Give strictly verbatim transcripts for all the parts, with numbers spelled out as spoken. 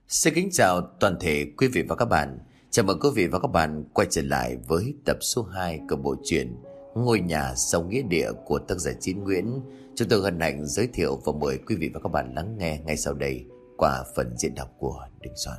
Xin kính chào toàn thể quý vị và các bạn. Chào mừng quý vị và các bạn quay trở lại với tập số hai của bộ truyện Ngôi nhà sông nghĩa địa của tác giả Chín Nguyễn. Chúng tôi hân hạnh giới thiệu và mời quý vị và các bạn lắng nghe ngay sau đây qua phần diễn đọc của Đình Soạn.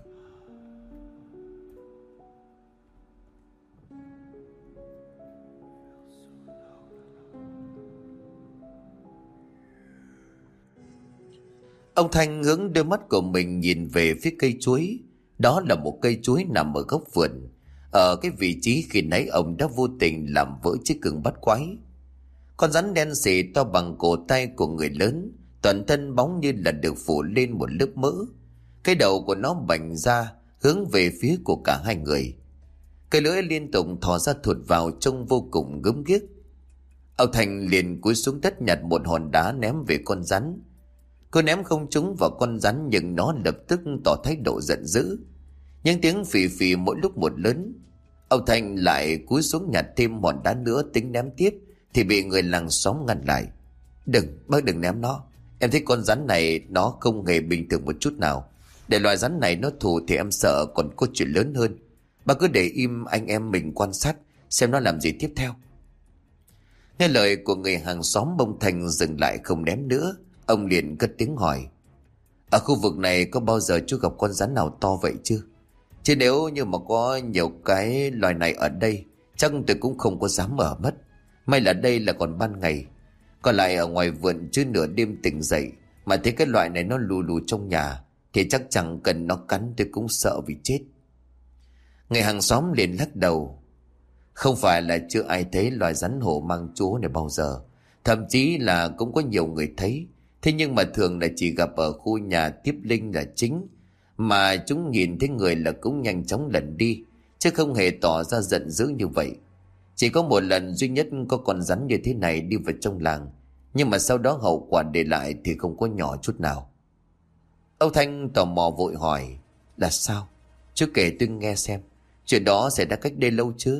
Ông Thanh hướng đôi mắt của mình nhìn về phía cây chuối. Đó là một cây chuối nằm ở góc vườn, ở cái vị trí khi nãy ông đã vô tình làm vỡ chiếc gương bắt quái. Con rắn đen sì to bằng cổ tay của người lớn, toàn thân bóng như là được phủ lên một lớp mỡ. Cái đầu của nó bành ra hướng về phía của cả hai người. Cái lưỡi liên tục thò ra thụt vào trông vô cùng gớm ghiếc. Ông Thành liền cúi xuống đất nhặt một hòn đá ném về con rắn. Cô ném không trúng vào con rắn nhưng nó lập tức tỏ thái độ giận dữ. Những tiếng phì phì mỗi lúc một lớn. Ông Thành lại cúi xuống nhặt thêm hòn đá nữa tính ném tiếp thì bị người làng xóm ngăn lại. Đừng, bác đừng ném nó. Em thấy con rắn này nó không hề bình thường một chút nào. Để loài rắn này nó thù thì em sợ còn có chuyện lớn hơn. Bác cứ để im anh em mình quan sát xem nó làm gì tiếp theo. Nghe lời của người hàng xóm, ông Thành dừng lại không ném nữa. Ông liền cất tiếng hỏi: ở khu vực này có bao giờ chú gặp con rắn nào to vậy chưa? Chứ nếu như mà có nhiều cái loài này ở đây, chắc tôi cũng không có dám ở mất. May là đây là còn ban ngày. Còn lại ở ngoài vườn chứ nửa đêm tỉnh dậy mà thấy cái loại này nó lù lù trong nhà thì chắc chẳng cần nó cắn tôi cũng sợ vì chết. Người hàng xóm liền lắc đầu: không phải là chưa ai thấy loài rắn hổ mang chúa này bao giờ. Thậm chí là cũng có nhiều người thấy. Thế nhưng mà thường là chỉ gặp ở khu nhà tiếp linh là chính. Mà chúng nhìn thấy người là cũng nhanh chóng lẩn đi, chứ không hề tỏ ra giận dữ như vậy. Chỉ có một lần duy nhất có con rắn như thế này đi vào trong làng. Nhưng mà sau đó hậu quả để lại thì không có nhỏ chút nào. Âu Thanh tò mò vội hỏi: là sao? Chú kể tôi nghe xem. Chuyện đó xảy ra cách đây lâu chưa?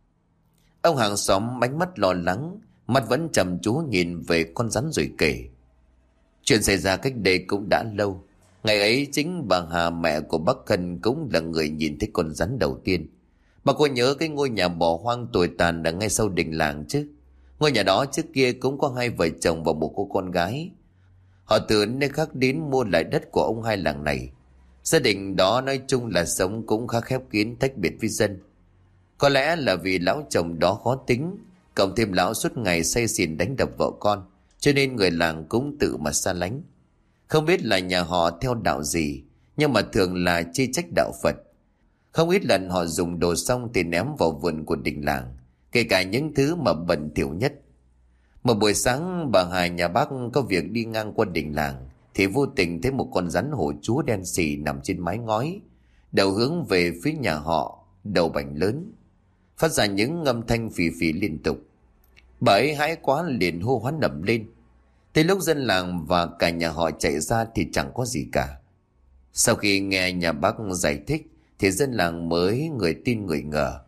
Ông hàng xóm ánh mắt lo lắng, mắt vẫn trầm chú nhìn về con rắn rồi kể: chuyện xảy ra cách đây cũng đã lâu. Ngày ấy chính bà Hà, mẹ của bác Khân, cũng là người nhìn thấy con rắn đầu tiên. Bà có nhớ cái ngôi nhà bỏ hoang tồi tàn ở ngay sau đình làng chứ? Ngôi nhà đó trước kia cũng có hai vợ chồng và một cô con gái. Họ từ nơi khác đến mua lại đất của ông hai làng này. Gia đình đó nói chung là sống cũng khá khép kín, tách biệt với dân. Có lẽ là vì lão chồng đó khó tính, cộng thêm lão suốt ngày say xỉn đánh đập vợ con, cho nên người làng cũng tự mà xa lánh. Không biết là nhà họ theo đạo gì, nhưng mà thường là chê trách đạo Phật. Không ít lần họ dùng đồ xong thì ném vào vườn của đình làng, kể cả những thứ mà bẩn thỉu nhất. Một buổi sáng bà Hà nhà bác có việc đi ngang qua đình làng thì vô tình thấy một con rắn hổ chúa đen xì nằm trên mái ngói, đầu hướng về phía nhà họ, đầu bành lớn, phát ra những âm thanh phì phì liên tục. Bà ấy hãi quá liền hô hoán ầm lên. Tới lúc dân làng và cả nhà họ chạy ra thì chẳng có gì cả. Sau khi nghe nhà bác giải thích thì dân làng mới người tin người ngờ.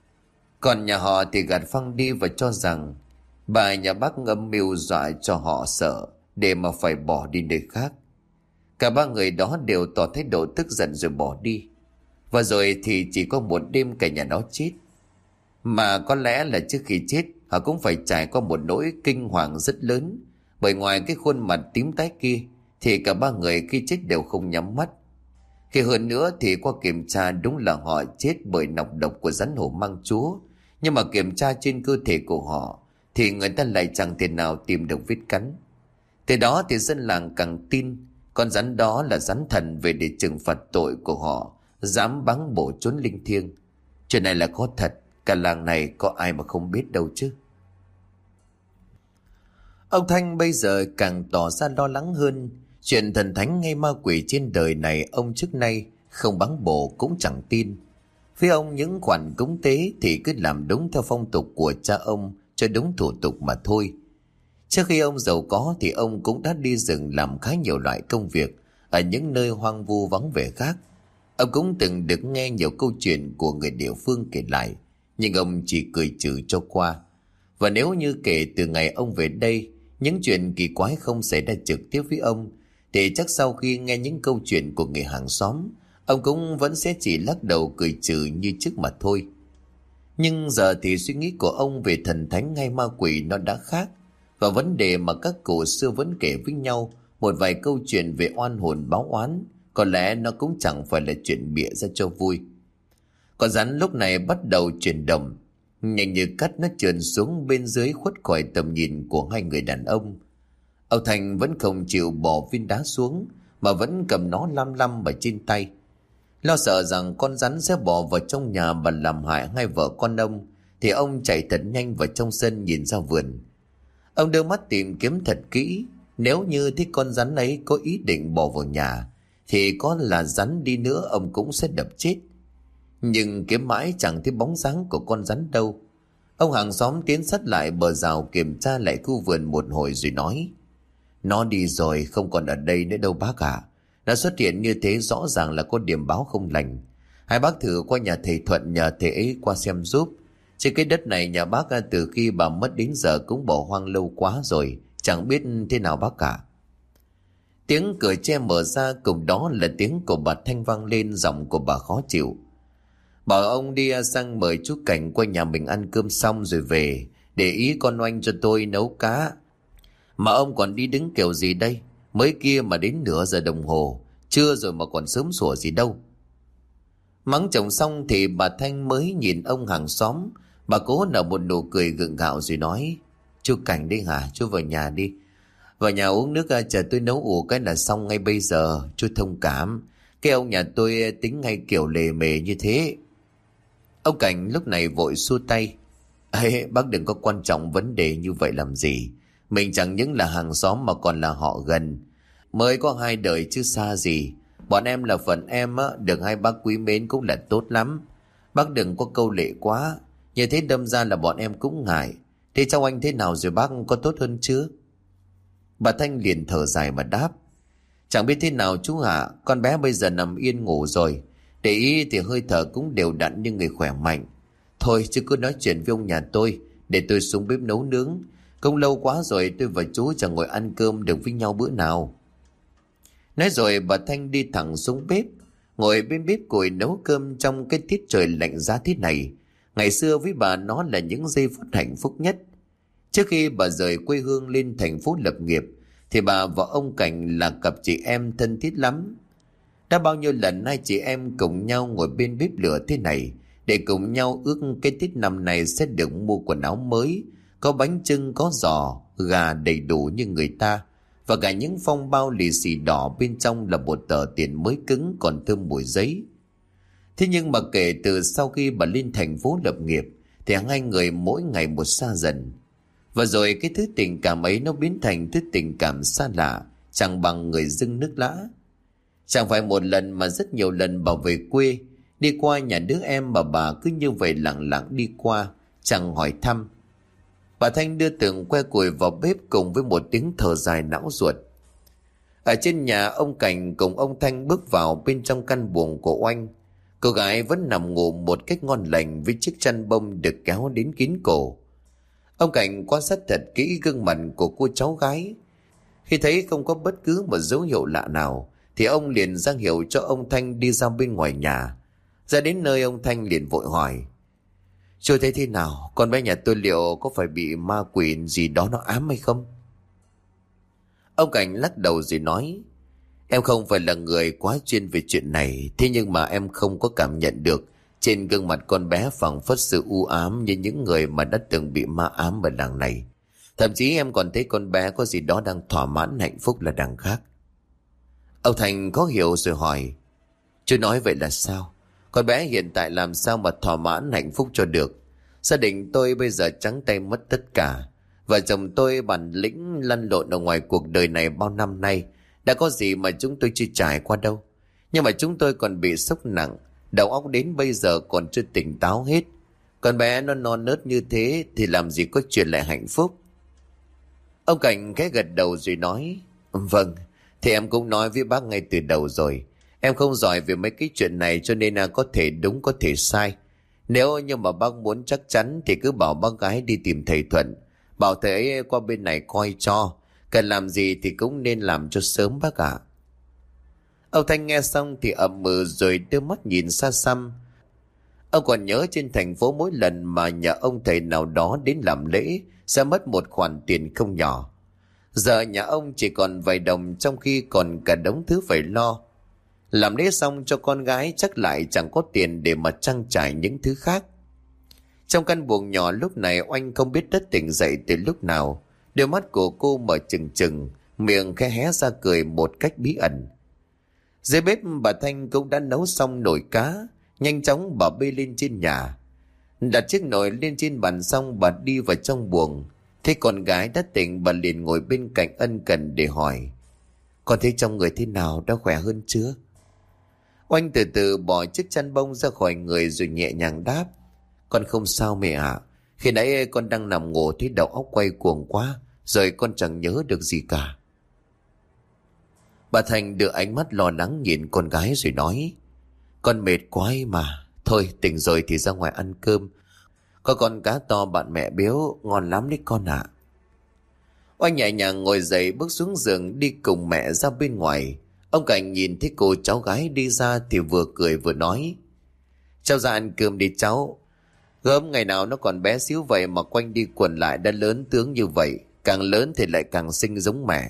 Còn nhà họ thì gạt phăng đi và cho rằng bà nhà bác âm mưu dọa cho họ sợ để mà phải bỏ đi nơi khác. Cả ba người đó đều tỏ thái độ tức giận rồi bỏ đi. Và rồi thì chỉ có một đêm cả nhà đó chết. Mà có lẽ là trước khi chết họ cũng phải trải qua một nỗi kinh hoàng rất lớn. Bởi ngoài cái khuôn mặt tím tái kia thì cả ba người khi chết đều không nhắm mắt. Khi hơn nữa thì qua kiểm tra đúng là họ chết bởi nọc độc của rắn hổ mang chúa. Nhưng mà kiểm tra trên cơ thể của họ thì người ta lại chẳng thể nào tìm được vết cắn. Từ đó thì dân làng càng tin con rắn đó là rắn thần về để trừng phạt tội của họ dám báng bổ chốn linh thiêng. Chuyện này là có thật, cả làng này có ai mà không biết đâu chứ. Ông Thanh bây giờ càng tỏ ra lo lắng hơn. Chuyện thần thánh hay ma quỷ trên đời này ông trước nay không báng bổ cũng chẳng tin. Với ông những khoản cúng tế thì cứ làm đúng theo phong tục của cha ông cho đúng thủ tục mà thôi. Trước khi ông giàu có thì ông cũng đã đi rừng làm khá nhiều loại công việc ở những nơi hoang vu vắng vẻ khác. Ông cũng từng được nghe nhiều câu chuyện của người địa phương kể lại, nhưng ông chỉ cười trừ cho qua. Và nếu như kể từ ngày ông về đây, những chuyện kỳ quái không xảy ra trực tiếp với ông, thì chắc sau khi nghe những câu chuyện của người hàng xóm, ông cũng vẫn sẽ chỉ lắc đầu cười trừ như trước mà thôi. Nhưng giờ thì suy nghĩ của ông về thần thánh hay ma quỷ nó đã khác. Và vấn đề mà các cụ xưa vẫn kể với nhau, một vài câu chuyện về oan hồn báo oán, có lẽ nó cũng chẳng phải là chuyện bịa ra cho vui. Con rắn lúc này bắt đầu chuyển động, nhanh như cắt nó trườn xuống bên dưới khuất khỏi tầm nhìn của hai người đàn ông. Ông Thành vẫn không chịu bỏ viên đá xuống, mà vẫn cầm nó lăm lăm ở trên tay. Lo sợ rằng con rắn sẽ bỏ vào trong nhà và làm hại hai vợ con ông, thì ông chạy thật nhanh vào trong sân nhìn ra vườn. Ông đưa mắt tìm kiếm thật kỹ, nếu như thấy con rắn ấy có ý định bỏ vào nhà, thì có là rắn đi nữa ông cũng sẽ đập chết. Nhưng kiếm mãi chẳng thấy bóng dáng của con rắn đâu. Ông hàng xóm tiến sát lại bờ rào kiểm tra lại khu vườn một hồi rồi nói: Nó đi rồi, không còn ở đây nữa đâu bác ạ. Nó xuất hiện như thế rõ ràng là có điểm báo không lành. Hai bác thử qua nhà thầy Thuận nhờ thầy ấy qua xem giúp. Trên cái đất này nhà bác từ khi bà mất đến giờ cũng bỏ hoang lâu quá rồi, chẳng biết thế nào bác cả. Tiếng cửa tre mở ra, cùng đó là tiếng của bà Thanh vang lên, giọng của bà khó chịu. Bảo ông đi sang mời chú Cảnh qua nhà mình ăn cơm xong rồi về, để ý con Oanh cho tôi nấu cá. Mà ông còn đi đứng kiểu gì đây? Mới kia mà đến nửa giờ đồng hồ, trưa rồi mà còn sớm sủa gì đâu. Mắng chồng xong thì bà Thanh mới nhìn ông hàng xóm. Bà cố nở một nụ cười gượng gạo rồi nói: Chú Cảnh đi hả? Chú vào nhà đi. Vào nhà uống nước chờ tôi nấu ủ cái là xong ngay bây giờ. Chú thông cảm, cái ông nhà tôi tính ngay kiểu lề mề như thế. Ông Cảnh lúc này vội xua tay: Ê, bác đừng có quan trọng vấn đề như vậy làm gì. Mình chẳng những là hàng xóm mà còn là họ gần, mới có hai đời chứ xa gì. Bọn em là phần em á, được hai bác quý mến cũng là tốt lắm. Bác đừng có câu lệ quá, như thế đâm ra là bọn em cũng ngại. Thế cháu anh thế nào rồi bác, có tốt hơn chứ? Bà Thanh liền thở dài mà đáp: Chẳng biết thế nào chú hả, con bé bây giờ nằm yên ngủ rồi. Để ý thì hơi thở cũng đều đặn như người khỏe mạnh. Thôi chứ cứ nói chuyện với ông nhà tôi, để tôi xuống bếp nấu nướng. Không lâu quá rồi tôi và chú chẳng ngồi ăn cơm được với nhau bữa nào. Nói rồi bà Thanh đi thẳng xuống bếp, ngồi bên bếp củi nấu cơm trong cái tiết trời lạnh giá thế này. Ngày xưa với bà nó là những giây phút hạnh phúc nhất. Trước khi bà rời quê hương lên thành phố lập nghiệp, thì bà và ông Cảnh là cặp chị em thân thiết lắm. Đã bao nhiêu lần hai chị em cùng nhau ngồi bên bếp lửa thế này, để cùng nhau ước cái Tết năm này sẽ được mua quần áo mới, có bánh chưng, có giò, gà đầy đủ như người ta, và cả những phong bao lì xì đỏ bên trong là một tờ tiền mới cứng còn thơm mùi giấy. Thế nhưng mà kể từ sau khi bà lên thành phố lập nghiệp, thì hai người mỗi ngày một xa dần. Và rồi cái thứ tình cảm ấy nó biến thành thứ tình cảm xa lạ, chẳng bằng người dưng nước lã. Chẳng phải một lần mà rất nhiều lần bà về quê, đi qua nhà đứa em mà bà cứ như vậy lặng lặng đi qua, chẳng hỏi thăm. Bà Thanh đưa từng que củi vào bếp cùng với một tiếng thở dài não ruột. Ở trên nhà, ông Cảnh cùng ông Thanh bước vào bên trong căn buồng của Oanh. Cô gái vẫn nằm ngủ một cách ngon lành với chiếc chăn bông được kéo đến kín cổ. Ông Cảnh quan sát thật kỹ gương mặt của cô cháu gái. Khi thấy không có bất cứ một dấu hiệu lạ nào, thì ông liền ra hiệu cho ông Thanh đi ra bên ngoài nhà. Ra đến nơi, ông Thanh liền vội hỏi: Chú thấy thế nào? Con bé nhà tôi liệu có phải bị ma quỷ gì đó nó ám hay không? Ông Cảnh lắc đầu rồi nói: Em không phải là người quá chuyên về chuyện này, thế nhưng mà em không có cảm nhận được trên gương mặt con bé phảng phất sự u ám như những người mà đã từng bị ma ám ở làng này. Thậm chí em còn thấy con bé có gì đó đang thỏa mãn hạnh phúc là đằng khác. Ông Thành khó hiểu rồi hỏi: Chú nói vậy là sao? Con bé hiện tại làm sao mà thỏa mãn hạnh phúc cho được? Gia đình tôi bây giờ trắng tay mất tất cả. Vợ chồng tôi bản lĩnh lăn lộn ở ngoài cuộc đời này bao năm nay, đã có gì mà chúng tôi chưa trải qua đâu. Nhưng mà chúng tôi còn bị sốc nặng, đầu óc đến bây giờ còn chưa tỉnh táo hết. Con bé nó non nớt như thế thì làm gì có chuyện lại hạnh phúc. Ông Cảnh khẽ gật đầu rồi nói: Vâng, thì em cũng nói với bác ngay từ đầu rồi. Em không giỏi về mấy cái chuyện này, cho nên là có thể đúng có thể sai. Nếu như mà bác muốn chắc chắn thì cứ bảo bác gái đi tìm thầy Thuận, bảo thầy ấy qua bên này coi cho. Cần làm gì thì cũng nên làm cho sớm bác ạ. Ông Thanh nghe xong thì ậm ừ rồi đưa mắt nhìn xa xăm. Ông còn nhớ trên thành phố mỗi lần mà nhà ông thầy nào đó đến làm lễ sẽ mất một khoản tiền không nhỏ. Giờ nhà ông chỉ còn vài đồng trong khi còn cả đống thứ phải lo. Làm lễ xong cho con gái chắc lại chẳng có tiền để mà trang trải những thứ khác. Trong căn buồng nhỏ lúc này Oanh không biết đất tỉnh dậy từ lúc nào. Đôi mắt của cô mở trừng trừng, miệng khẽ hé ra cười một cách bí ẩn. Dưới bếp bà Thanh cũng đã nấu xong nồi cá. Nhanh chóng bà bê lên trên nhà. Đặt chiếc nồi lên trên bàn xong bà đi vào trong buồng. Thấy con gái đã tỉnh bà liền ngồi bên cạnh ân cần để hỏi: Con thấy trong người thế nào, đã khỏe hơn chưa? Oanh từ từ bỏ chiếc chăn bông ra khỏi người rồi nhẹ nhàng đáp: Con không sao mẹ ạ. Khi nãy con đang nằm ngủ thấy đầu óc quay cuồng quá, rồi con chẳng nhớ được gì cả. Bà Thành đưa ánh mắt lo lắng nhìn con gái rồi nói: Con mệt quá ấy mà. Thôi tỉnh rồi thì ra ngoài ăn cơm. Có con cá to bạn mẹ biếu, ngon lắm đấy con ạ. Oanh nhẹ nhàng ngồi dậy bước xuống giường đi cùng mẹ ra bên ngoài. Ông Cảnh nhìn thấy cô cháu gái đi ra thì vừa cười vừa nói: Cháu ra ăn cơm đi cháu. Gớm ngày nào nó còn bé xíu vậy mà quanh đi quẩn lại đã lớn tướng như vậy. Càng lớn thì lại càng xinh giống mẹ.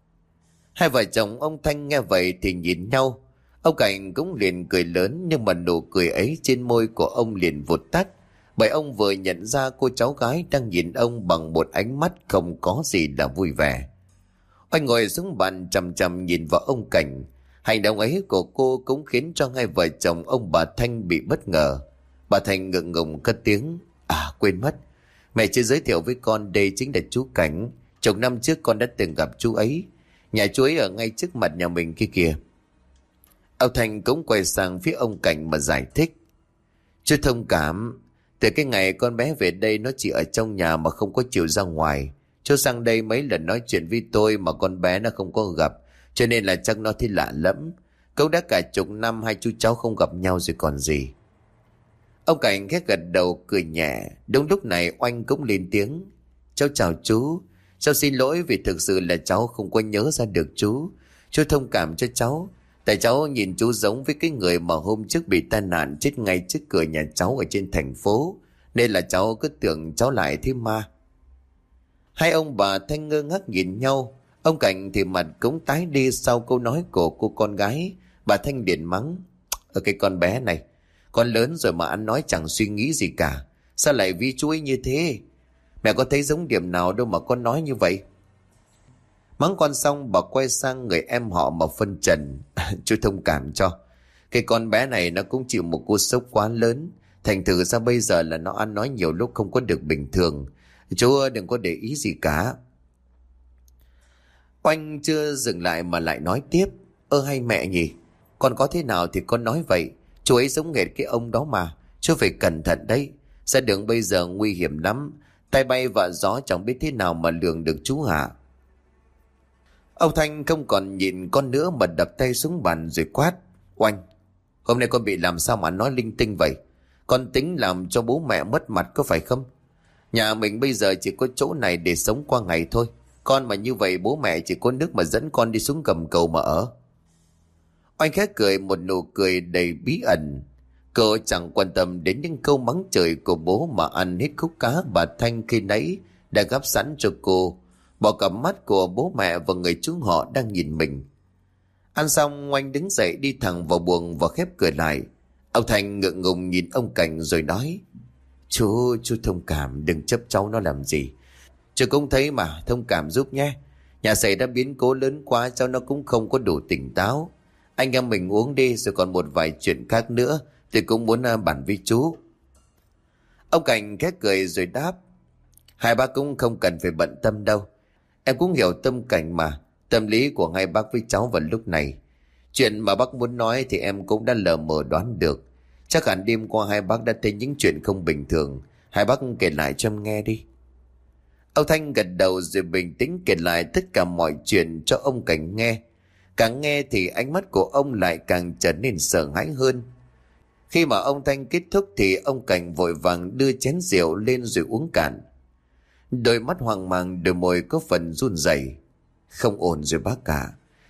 Hai vợ chồng ông Thanh nghe vậy thì nhìn nhau. Ông Cảnh cũng liền cười lớn, nhưng mà nụ cười ấy trên môi của ông liền vụt tắt, bởi ông vừa nhận ra cô cháu gái đang nhìn ông bằng một ánh mắt không có gì là vui vẻ. Anh ngồi xuống bàn chằm chằm nhìn vào ông Cảnh. Hành động ấy của cô cũng khiến cho hai vợ chồng ông bà Thanh bị bất ngờ. Bà Thanh ngượng ngùng cất tiếng: À quên mất, mẹ chưa giới thiệu với con, đây chính là chú Cảnh. Chục năm trước con đã từng gặp chú ấy. Nhà chú ấy ở ngay trước mặt nhà mình kia kìa. Ông Thanh cũng quay sang phía ông Cảnh mà giải thích: Chú thông cảm, từ cái ngày con bé về đây nó chỉ ở trong nhà mà không có chịu ra ngoài. Chú sang đây mấy lần nói chuyện với tôi mà con bé nó không có gặp, cho nên là chắc nó thấy lạ lẫm. Cậu đã cả chục năm hai chú cháu không gặp nhau rồi còn gì. Ông Cảnh khẽ gật đầu cười nhẹ. Đúng lúc này Oanh cũng lên tiếng: Cháu chào chú. Cháu xin lỗi vì thực sự là cháu không có nhớ ra được chú. Chú thông cảm cho cháu. Tại cháu nhìn chú giống với cái người mà hôm trước bị tai nạn chết ngay trước cửa nhà cháu ở trên thành phố, nên là cháu cứ tưởng cháu lại thế ma. Hai ông bà Thanh ngơ ngác nhìn nhau. Ông Cảnh thì mặt cũng tái đi sau câu nói của cô con gái. Bà Thanh liền mắng: Ở cái con bé này, con lớn rồi mà ăn nói chẳng suy nghĩ gì cả. Sao lại ví chú ấy như thế? Mẹ có thấy giống điểm nào đâu mà con nói như vậy? Mắng con xong bà quay sang người em họ mà phân trần: Chú thông cảm cho. Cái con bé này nó cũng chịu một cú sốc quá lớn. Thành thử ra bây giờ là nó ăn nói nhiều lúc không có được bình thường. Chú đừng có để ý gì cả. Oanh chưa dừng lại mà lại nói tiếp: Ơ hay mẹ nhỉ, con có thế nào thì con nói vậy. Chú ấy giống nghệt cái ông đó mà. Chú phải cẩn thận đấy. Ra đường bây giờ nguy hiểm lắm. Tay bay vạ gió chẳng biết thế nào mà lường được chú hả. Ông Thanh không còn nhìn con nữa mà đập tay xuống bàn rồi quát: Oanh, hôm nay con bị làm sao mà nói linh tinh vậy? Con tính làm cho bố mẹ mất mặt có phải không? Nhà mình bây giờ chỉ có chỗ này để sống qua ngày thôi. Con mà như vậy bố mẹ chỉ có nước mà dẫn con đi xuống gầm cầu mà ở. Oanh khẽ cười một nụ cười đầy bí ẩn. Cô chẳng quan tâm đến những câu mắng chửi của bố mà ăn hết khúc cá bà Thanh khi nãy đã gắp sẵn cho cô, bỏ cặp mắt của bố mẹ và người chú họ đang nhìn mình. Ăn xong Oanh đứng dậy đi thẳng vào buồng và khép cửa lại. Ông Thành ngượng ngùng nhìn ông Cảnh rồi nói: Chú, chú thông cảm, đừng chấp cháu nó làm gì. Chú cũng thấy mà, thông cảm giúp nhé. Nhà xảy ra biến cố lớn quá, cháu nó cũng không có đủ tỉnh táo. Anh em mình uống đi, rồi còn một vài chuyện khác nữa thì cũng muốn bàn với chú. Ông Cảnh khẽ cười rồi đáp: Hai bác cũng không cần phải bận tâm đâu. Em cũng hiểu tâm cảnh mà, tâm lý của hai bác với cháu vào lúc này. Chuyện mà bác muốn nói thì em cũng đã lờ mờ đoán được. Chắc hẳn đêm qua hai bác đã thấy những chuyện không bình thường. Hai bác kể lại cho em nghe đi. Ông Thanh gật đầu rồi bình tĩnh kể lại tất cả mọi chuyện cho ông Cảnh nghe. Càng nghe thì ánh mắt của ông lại càng trở nên sợ hãi hơn. Khi mà ông Thanh kết thúc thì ông Cảnh vội vàng đưa chén rượu lên rồi uống cạn. Đôi mắt hoang mang, đôi môi có phần run rẩy. Không ổn rồi bác cả.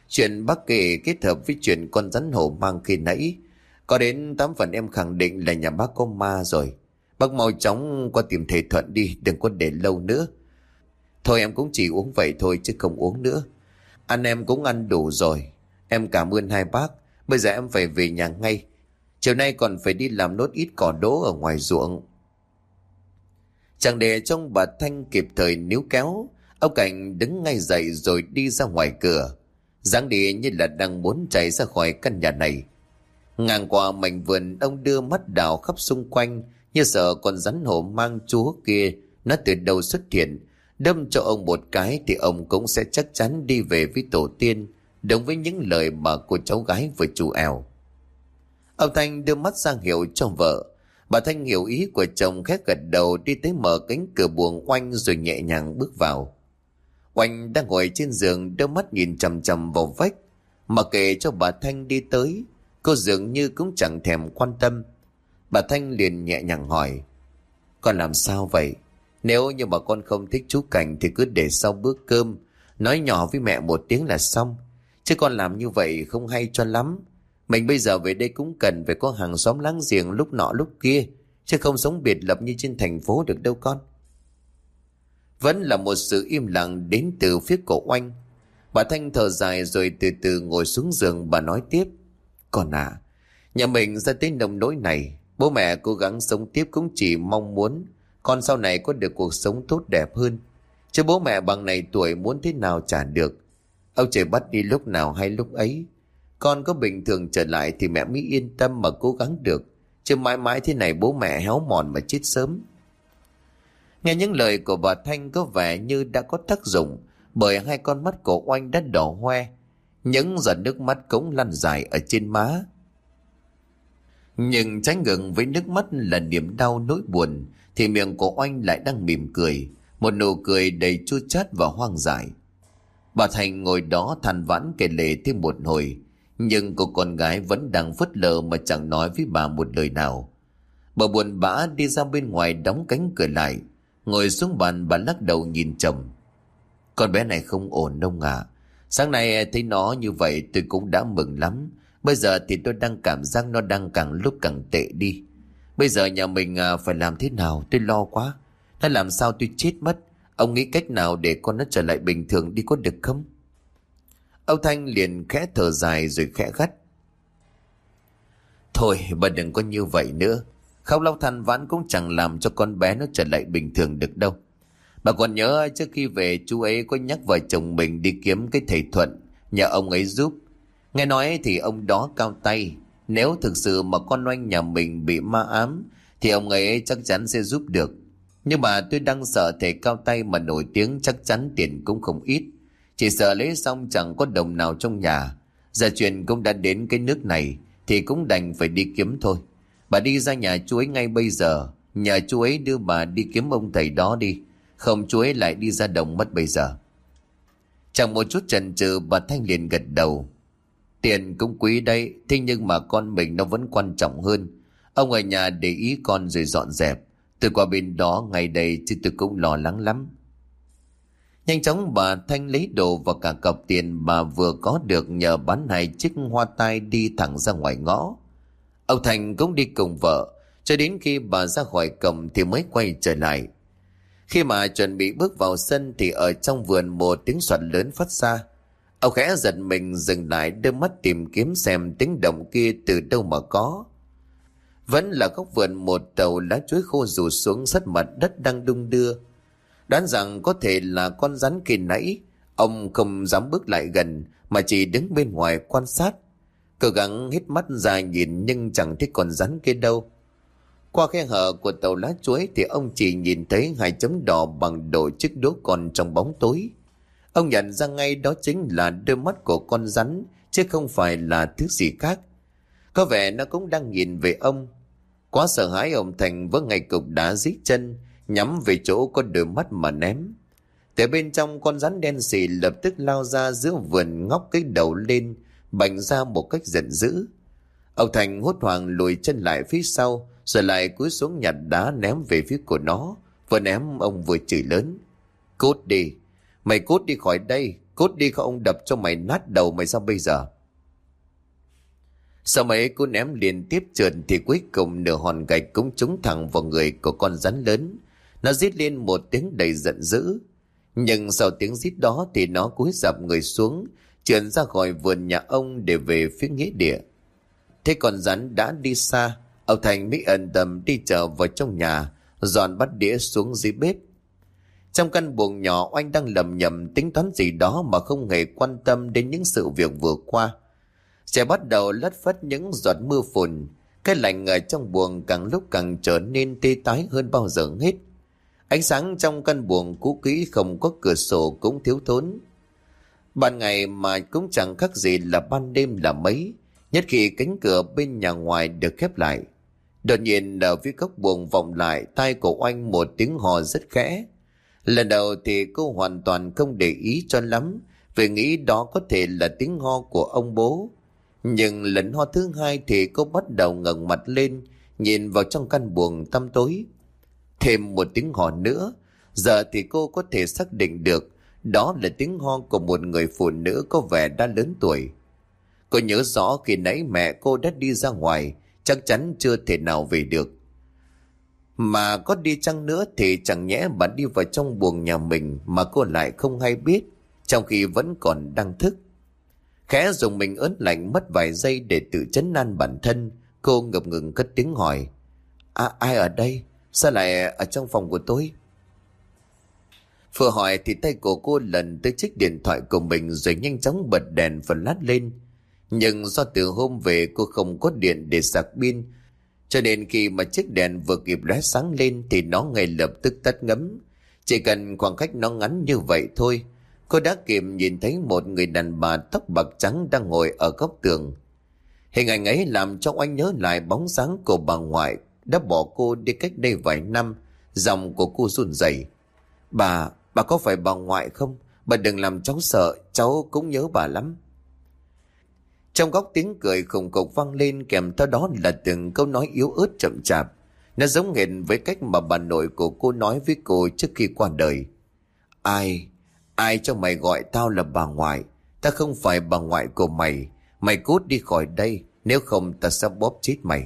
Chuyện bác kể kết hợp với chuyện con rắn hổ mang khi nãy, có đến tám phần em khẳng định là nhà bác có ma rồi. Bác mau chóng qua tìm thầy Thuận đi, đừng có để lâu nữa. Thôi em cũng chỉ uống vậy thôi chứ không uống nữa. Ăn em cũng ăn đủ rồi. Em cảm ơn hai bác. Bây giờ em phải về nhà ngay. Chiều nay còn phải đi làm nốt ít cỏ đỗ ở ngoài ruộng. Chẳng để trong bà Thanh kịp thời níu kéo, ông Cảnh đứng ngay dậy rồi đi ra ngoài cửa, dáng đi như là đang muốn chạy ra khỏi căn nhà này. Ngang qua mảnh vườn, ông đưa mắt đảo khắp xung quanh, như sợ con rắn hổ mang chúa kia nó từ đâu xuất hiện, đâm cho ông một cái thì ông cũng sẽ chắc chắn đi về với tổ tiên, đúng với những lời mà cô cháu gái vừa chu ẻo. Ông Thanh đưa mắt ra hiệu cho vợ. Bà Thanh hiểu ý của chồng, khẽ gật đầu đi tới mở cánh cửa buồng Oanh rồi nhẹ nhàng bước vào. Oanh đang ngồi trên giường, đôi mắt nhìn chằm chằm vào vách, mà kệ cho bà Thanh đi tới, cô dường như cũng chẳng thèm quan tâm. Bà Thanh liền nhẹ nhàng hỏi: Con làm sao vậy? Nếu như mà con không thích chú Cảnh thì cứ để sau bữa cơm nói nhỏ với mẹ một tiếng là xong, chứ con làm như vậy không hay cho lắm. Mình bây giờ về đây cũng cần phải có hàng xóm láng giềng lúc nọ lúc kia, chứ không sống biệt lập như trên thành phố được đâu con. Vẫn là một sự im lặng đến từ phía của Oanh. Bà Thanh thở dài rồi từ từ ngồi xuống giường. Bà nói tiếp: Con à, nhà mình ra tới nông nỗi này, bố mẹ cố gắng sống tiếp cũng chỉ mong muốn con sau này có được cuộc sống tốt đẹp hơn, chứ bố mẹ bằng này tuổi muốn thế nào chả được. Ông trời bắt đi lúc nào hay lúc ấy. Con có bình thường trở lại thì mẹ mới yên tâm mà cố gắng được, chứ mãi mãi thế này bố mẹ héo mòn mà chết sớm. Nghe những lời của bà Thanh có vẻ như đã có tác dụng, bởi hai con mắt của Oanh đã đỏ hoe, những giọt nước mắt cũng lăn dài ở trên má. Nhưng trái ngược với nước mắt là niềm đau nỗi buồn, thì miệng của Oanh lại đang mỉm cười, một nụ cười đầy chua chát và hoang dại. Bà Thanh ngồi đó than vãn kể lể thêm một hồi, nhưng cô con gái vẫn đang phớt lờ mà chẳng nói với bà một lời nào. Bà buồn bã đi ra bên ngoài đóng cánh cửa lại, ngồi xuống bàn. Bà lắc đầu nhìn chồng: Con bé này không ổn đâu ạ. Sáng nay thấy nó như vậy tôi cũng đã mừng lắm. Bây giờ thì tôi đang cảm giác nó đang càng lúc càng tệ đi. Bây giờ nhà mình phải làm thế nào? Tôi lo quá. Nó làm sao tôi chết mất. Ông nghĩ cách nào để con nó trở lại bình thường đi có được không? Ông Thanh liền khẽ thở dài rồi khẽ gắt: Thôi bà đừng có như vậy nữa. Khóc lóc than vãn cũng chẳng làm cho con bé nó trở lại bình thường được đâu. Bà còn nhớ trước khi về chú ấy có nhắc vợ chồng mình đi kiếm cái thầy Thuận, nhờ ông ấy giúp. Nghe nói thì ông đó cao tay, nếu thực sự mà con Oanh nhà mình bị ma ám thì ông ấy chắc chắn sẽ giúp được. Nhưng mà tôi đang sợ thầy cao tay mà nổi tiếng chắc chắn tiền cũng không ít. Chỉ sợ lấy xong chẳng có đồng nào trong nhà. Giờ chuyện cũng đã đến cái nước này thì cũng đành phải đi kiếm thôi. Bà đi ra nhà chú ấy ngay bây giờ, nhờ chú ấy đưa bà đi kiếm ông thầy đó đi, không chú ấy lại đi ra đồng mất bây giờ. Chẳng một chút chần chừ, bà Thanh liền gật đầu: Tiền cũng quý đây, thế nhưng mà con mình nó vẫn quan trọng hơn. Ông ở nhà để ý con rồi dọn dẹp. Tôi qua bên đó ngày đây chứ tôi cũng lo lắng lắm. Nhanh chóng bà Thanh lấy đồ và cả cọc tiền bà vừa có được nhờ bán hai chiếc hoa tai đi thẳng ra ngoài ngõ. Ông Thành cũng đi cùng vợ, cho đến khi bà ra khỏi cổng thì mới quay trở lại. Khi mà chuẩn bị bước vào sân thì ở trong vườn một tiếng soạt lớn phát ra. Ông khẽ giật mình dừng lại, đưa mắt tìm kiếm xem tiếng động kia từ đâu mà có. Vẫn là góc vườn một tàu lá chuối khô rủ xuống sát mặt đất đang đung đưa. Đoán rằng có thể là con rắn khi nãy, ông không dám bước lại gần mà chỉ đứng bên ngoài quan sát. Cố gắng hít mắt ra nhìn nhưng chẳng thấy con rắn kia đâu. Qua khe hở của tàu lá chuối thì ông chỉ nhìn thấy hai chấm đỏ bằng độ chiếc đố con trong bóng tối. Ông nhận ra ngay đó chính là đôi mắt của con rắn, chứ không phải là thứ gì khác. Có vẻ nó cũng đang nhìn về ông. Quá sợ hãi, ông Thành vớ ngay cục đá dưới chân, nhắm về chỗ có đôi mắt mà ném. Từ bên trong, con rắn đen xì lập tức lao ra giữa vườn, ngóc cái đầu lên, bành ra một cách giận dữ. Ông Thành hốt hoảng lùi chân lại phía sau, rồi lại cúi xuống nhặt đá ném về phía của nó. Vừa ném ông vừa chửi lớn: Cút đi, mày cút đi khỏi đây, Cút đi không ông đập cho mày nát đầu mày sao bây giờ. Sau mấy cú ném liên tiếp trượt thì cuối cùng nửa hòn gạch cũng trúng thẳng vào người của con rắn lớn. Nó rít lên một tiếng đầy giận dữ. Nhưng sau tiếng rít đó thì nó cúi rạp người xuống, trườn ra khỏi vườn nhà ông để về phía nghĩa địa. Thế con rắn đã đi xa, ông Thành mới ẩn tâm đi trở vào trong nhà, dọn bát đĩa xuống dưới bếp. Trong căn buồng nhỏ, Oanh đang lầm nhầm tính toán gì đó mà không hề quan tâm đến những sự việc vừa qua. Sẽ bắt đầu lất phất những giọt mưa phùn. Cái lạnh ở trong buồng càng lúc càng trở nên tê tái hơn bao giờ hết. Ánh sáng trong căn buồng cũ kỹ không có cửa sổ cũng thiếu thốn. Ban ngày mà cũng chẳng khác gì là ban đêm là mấy, nhất khi cánh cửa bên nhà ngoài được khép lại. Đột nhiên ở phía góc buồng vọng lại tai của Oanh một tiếng hò rất khẽ. Lần đầu thì cô hoàn toàn không để ý cho lắm, vì nghĩ đó có thể là tiếng ho của ông bố. Nhưng lần ho thứ hai thì cô bắt đầu ngẩng mặt lên, nhìn vào trong căn buồng tăm tối. Thêm một tiếng ho nữa, giờ thì cô có thể xác định được đó là tiếng ho của một người phụ nữ có vẻ đã lớn tuổi. Cô nhớ rõ khi nãy mẹ cô đã đi ra ngoài, chắc chắn chưa thể nào về được. Mà có đi chăng nữa thì chẳng nhẽ bà đi vào trong buồng nhà mình mà cô lại không hay biết, trong khi vẫn còn đang thức. Khẽ dùng mình ớn lạnh mất vài giây để tự trấn an bản thân, cô ngập ngừng cất tiếng hỏi: À, ai ở đây? Sao lại ở trong phòng của tôi? Vừa hỏi thì tay của cô lần tới chiếc điện thoại của mình rồi nhanh chóng bật đèn và lát lên. Nhưng do từ hôm về cô không có điện để sạc pin, cho nên khi mà chiếc đèn vừa kịp lóe sáng lên thì nó ngay lập tức tắt ngấm. Chỉ cần khoảng cách nó ngắn như vậy thôi, cô đã kịp nhìn thấy một người đàn bà tóc bạc trắng đang ngồi ở góc tường. Hình ảnh ấy làm cho anh nhớ lại bóng dáng của bà ngoại đã bỏ cô đi cách đây vài năm. Giọng của cô run rẩy: Bà, bà có phải bà ngoại không? Bà đừng làm cháu sợ, cháu cũng nhớ bà lắm. Trong góc tiếng cười khùng khục vang lên, kèm theo đó là từng câu nói yếu ớt chậm chạp. Nó giống hệt với cách mà bà nội của cô nói với cô trước khi qua đời. Ai, ai cho mày gọi tao là bà ngoại? Ta không phải bà ngoại của mày. Mày cút đi khỏi đây, nếu không ta sẽ bóp chết mày.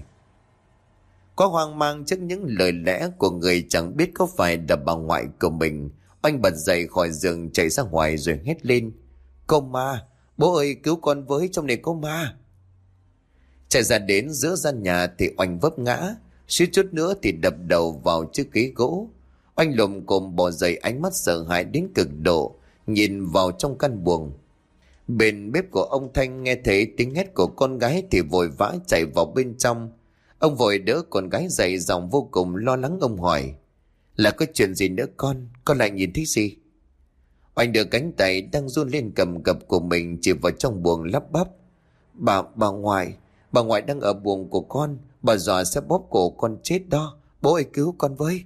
Có hoang mang trước những lời lẽ của người chẳng biết có phải là bà ngoại của mình, anh bật dậy khỏi giường chạy ra ngoài rồi hét lên: Cô ma! Bố ơi, cứu con với, trong này có ma! Chạy ra đến giữa gian nhà thì oanh vấp ngã, suýt chút nữa thì đập đầu vào chiếc ghế gỗ. Oanh lồm cồm bò dậy, ánh mắt sợ hãi đến cực độ, nhìn vào trong căn buồng. Bên bếp của ông Thanh nghe thấy tiếng hét của con gái thì vội vã chạy vào bên trong. Ông vội đỡ con gái dậy, giọng vô cùng lo lắng. Ông hỏi: Là có chuyện gì nữa con? Con lại nhìn thấy gì? Oanh đưa cánh tay đang run lên cầm cập của mình chỉ vào trong buồng lắp bắp: Bà, bà ngoại, bà ngoại đang ở buồng của con. Bà dọa sẽ bóp cổ con chết đó. Bố ơi, cứu con với!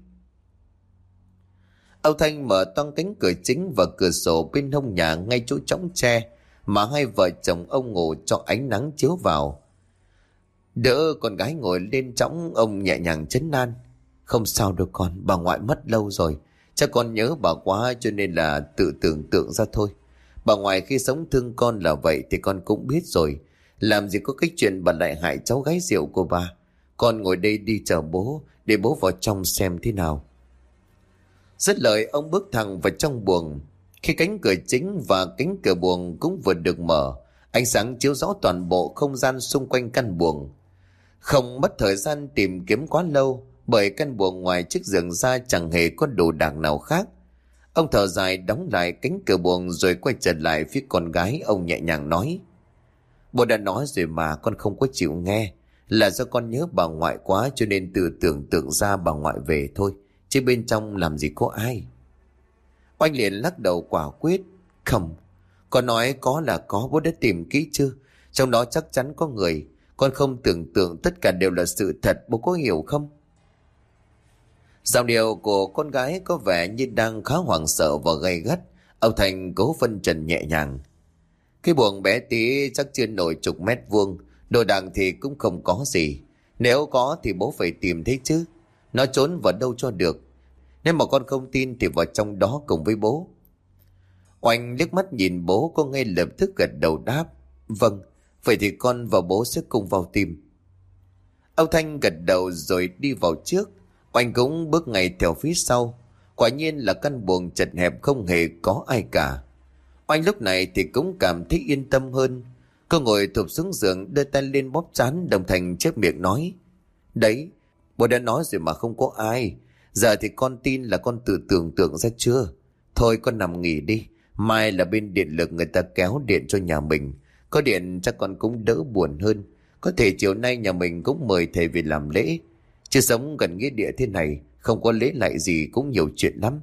Ông Thanh mở toang cánh cửa chính và cửa sổ bên hông nhà ngay chỗ chõng tre mà hai vợ chồng ông ngủ cho ánh nắng chiếu vào. Đỡ con gái ngồi lên chõng, ông nhẹ nhàng trấn an: Không sao đâu con, bà ngoại mất lâu rồi. Chắc con nhớ bà quá cho nên là tự tưởng tượng ra thôi. Bà ngoại khi sống thương con là vậy thì con cũng biết rồi. Làm gì có cái chuyện bà lại hại cháu gái rượu của bà. Con ngồi đây đi chờ bố, để bố vào trong xem thế nào. Dứt lời, ông bước thẳng vào trong buồng. Khi cánh cửa chính và cánh cửa buồng cũng vừa được mở, ánh sáng chiếu rõ toàn bộ không gian xung quanh căn buồng. Không mất thời gian tìm kiếm quá lâu, bởi căn buồng ngoài chiếc giường ra chẳng hề có đồ đạc nào khác. Ông thở dài đóng lại cánh cửa buồng rồi quay trở lại phía con gái. Ông nhẹ nhàng nói: Bố đã nói rồi mà con không có chịu nghe. Là do con nhớ bà ngoại quá cho nên tự tưởng tượng ra bà ngoại về thôi, chứ bên trong làm gì có ai. Oanh liền lắc đầu quả quyết: Không, con nói có là có, bố đã tìm kỹ chưa? Trong đó chắc chắn có người. Con không tưởng tượng, tất cả đều là sự thật, bố có hiểu không? Giọng điệu của con gái có vẻ như đang khá hoảng sợ và gay gắt. Ông Thành cố phân trần nhẹ nhàng: Cái buồng bé tí chắc chưa nổi chục mét vuông, đồ đạc thì cũng không có gì. Nếu có thì bố phải tìm thấy chứ. Nó trốn vào đâu cho được. Nếu mà con không tin thì vào trong đó cùng với bố. Oanh liếc mắt nhìn bố, cô ngay lập tức gật đầu đáp: Vâng, vậy thì con và bố sẽ cùng vào tìm. Ông Thanh gật đầu rồi đi vào trước. Oanh cũng bước ngay theo phía sau. Quả nhiên là căn buồng chật hẹp, không hề có ai cả. Oanh lúc này thì cũng cảm thấy yên tâm hơn. Cô ngồi thụp xuống giường, đưa tay lên bóp trán, đồng thời chép miệng nói: Đấy, bố đã nói rồi mà không có ai. Giờ thì con tin là con tự tưởng tượng ra chưa? Thôi con nằm nghỉ đi. Mai là bên điện lực người ta kéo điện cho nhà mình. Có điện chắc con cũng đỡ buồn hơn. Có thể chiều nay nhà mình cũng mời thầy về làm lễ. Chứ sống gần nghĩa địa thế này, không có lễ lại gì cũng nhiều chuyện lắm.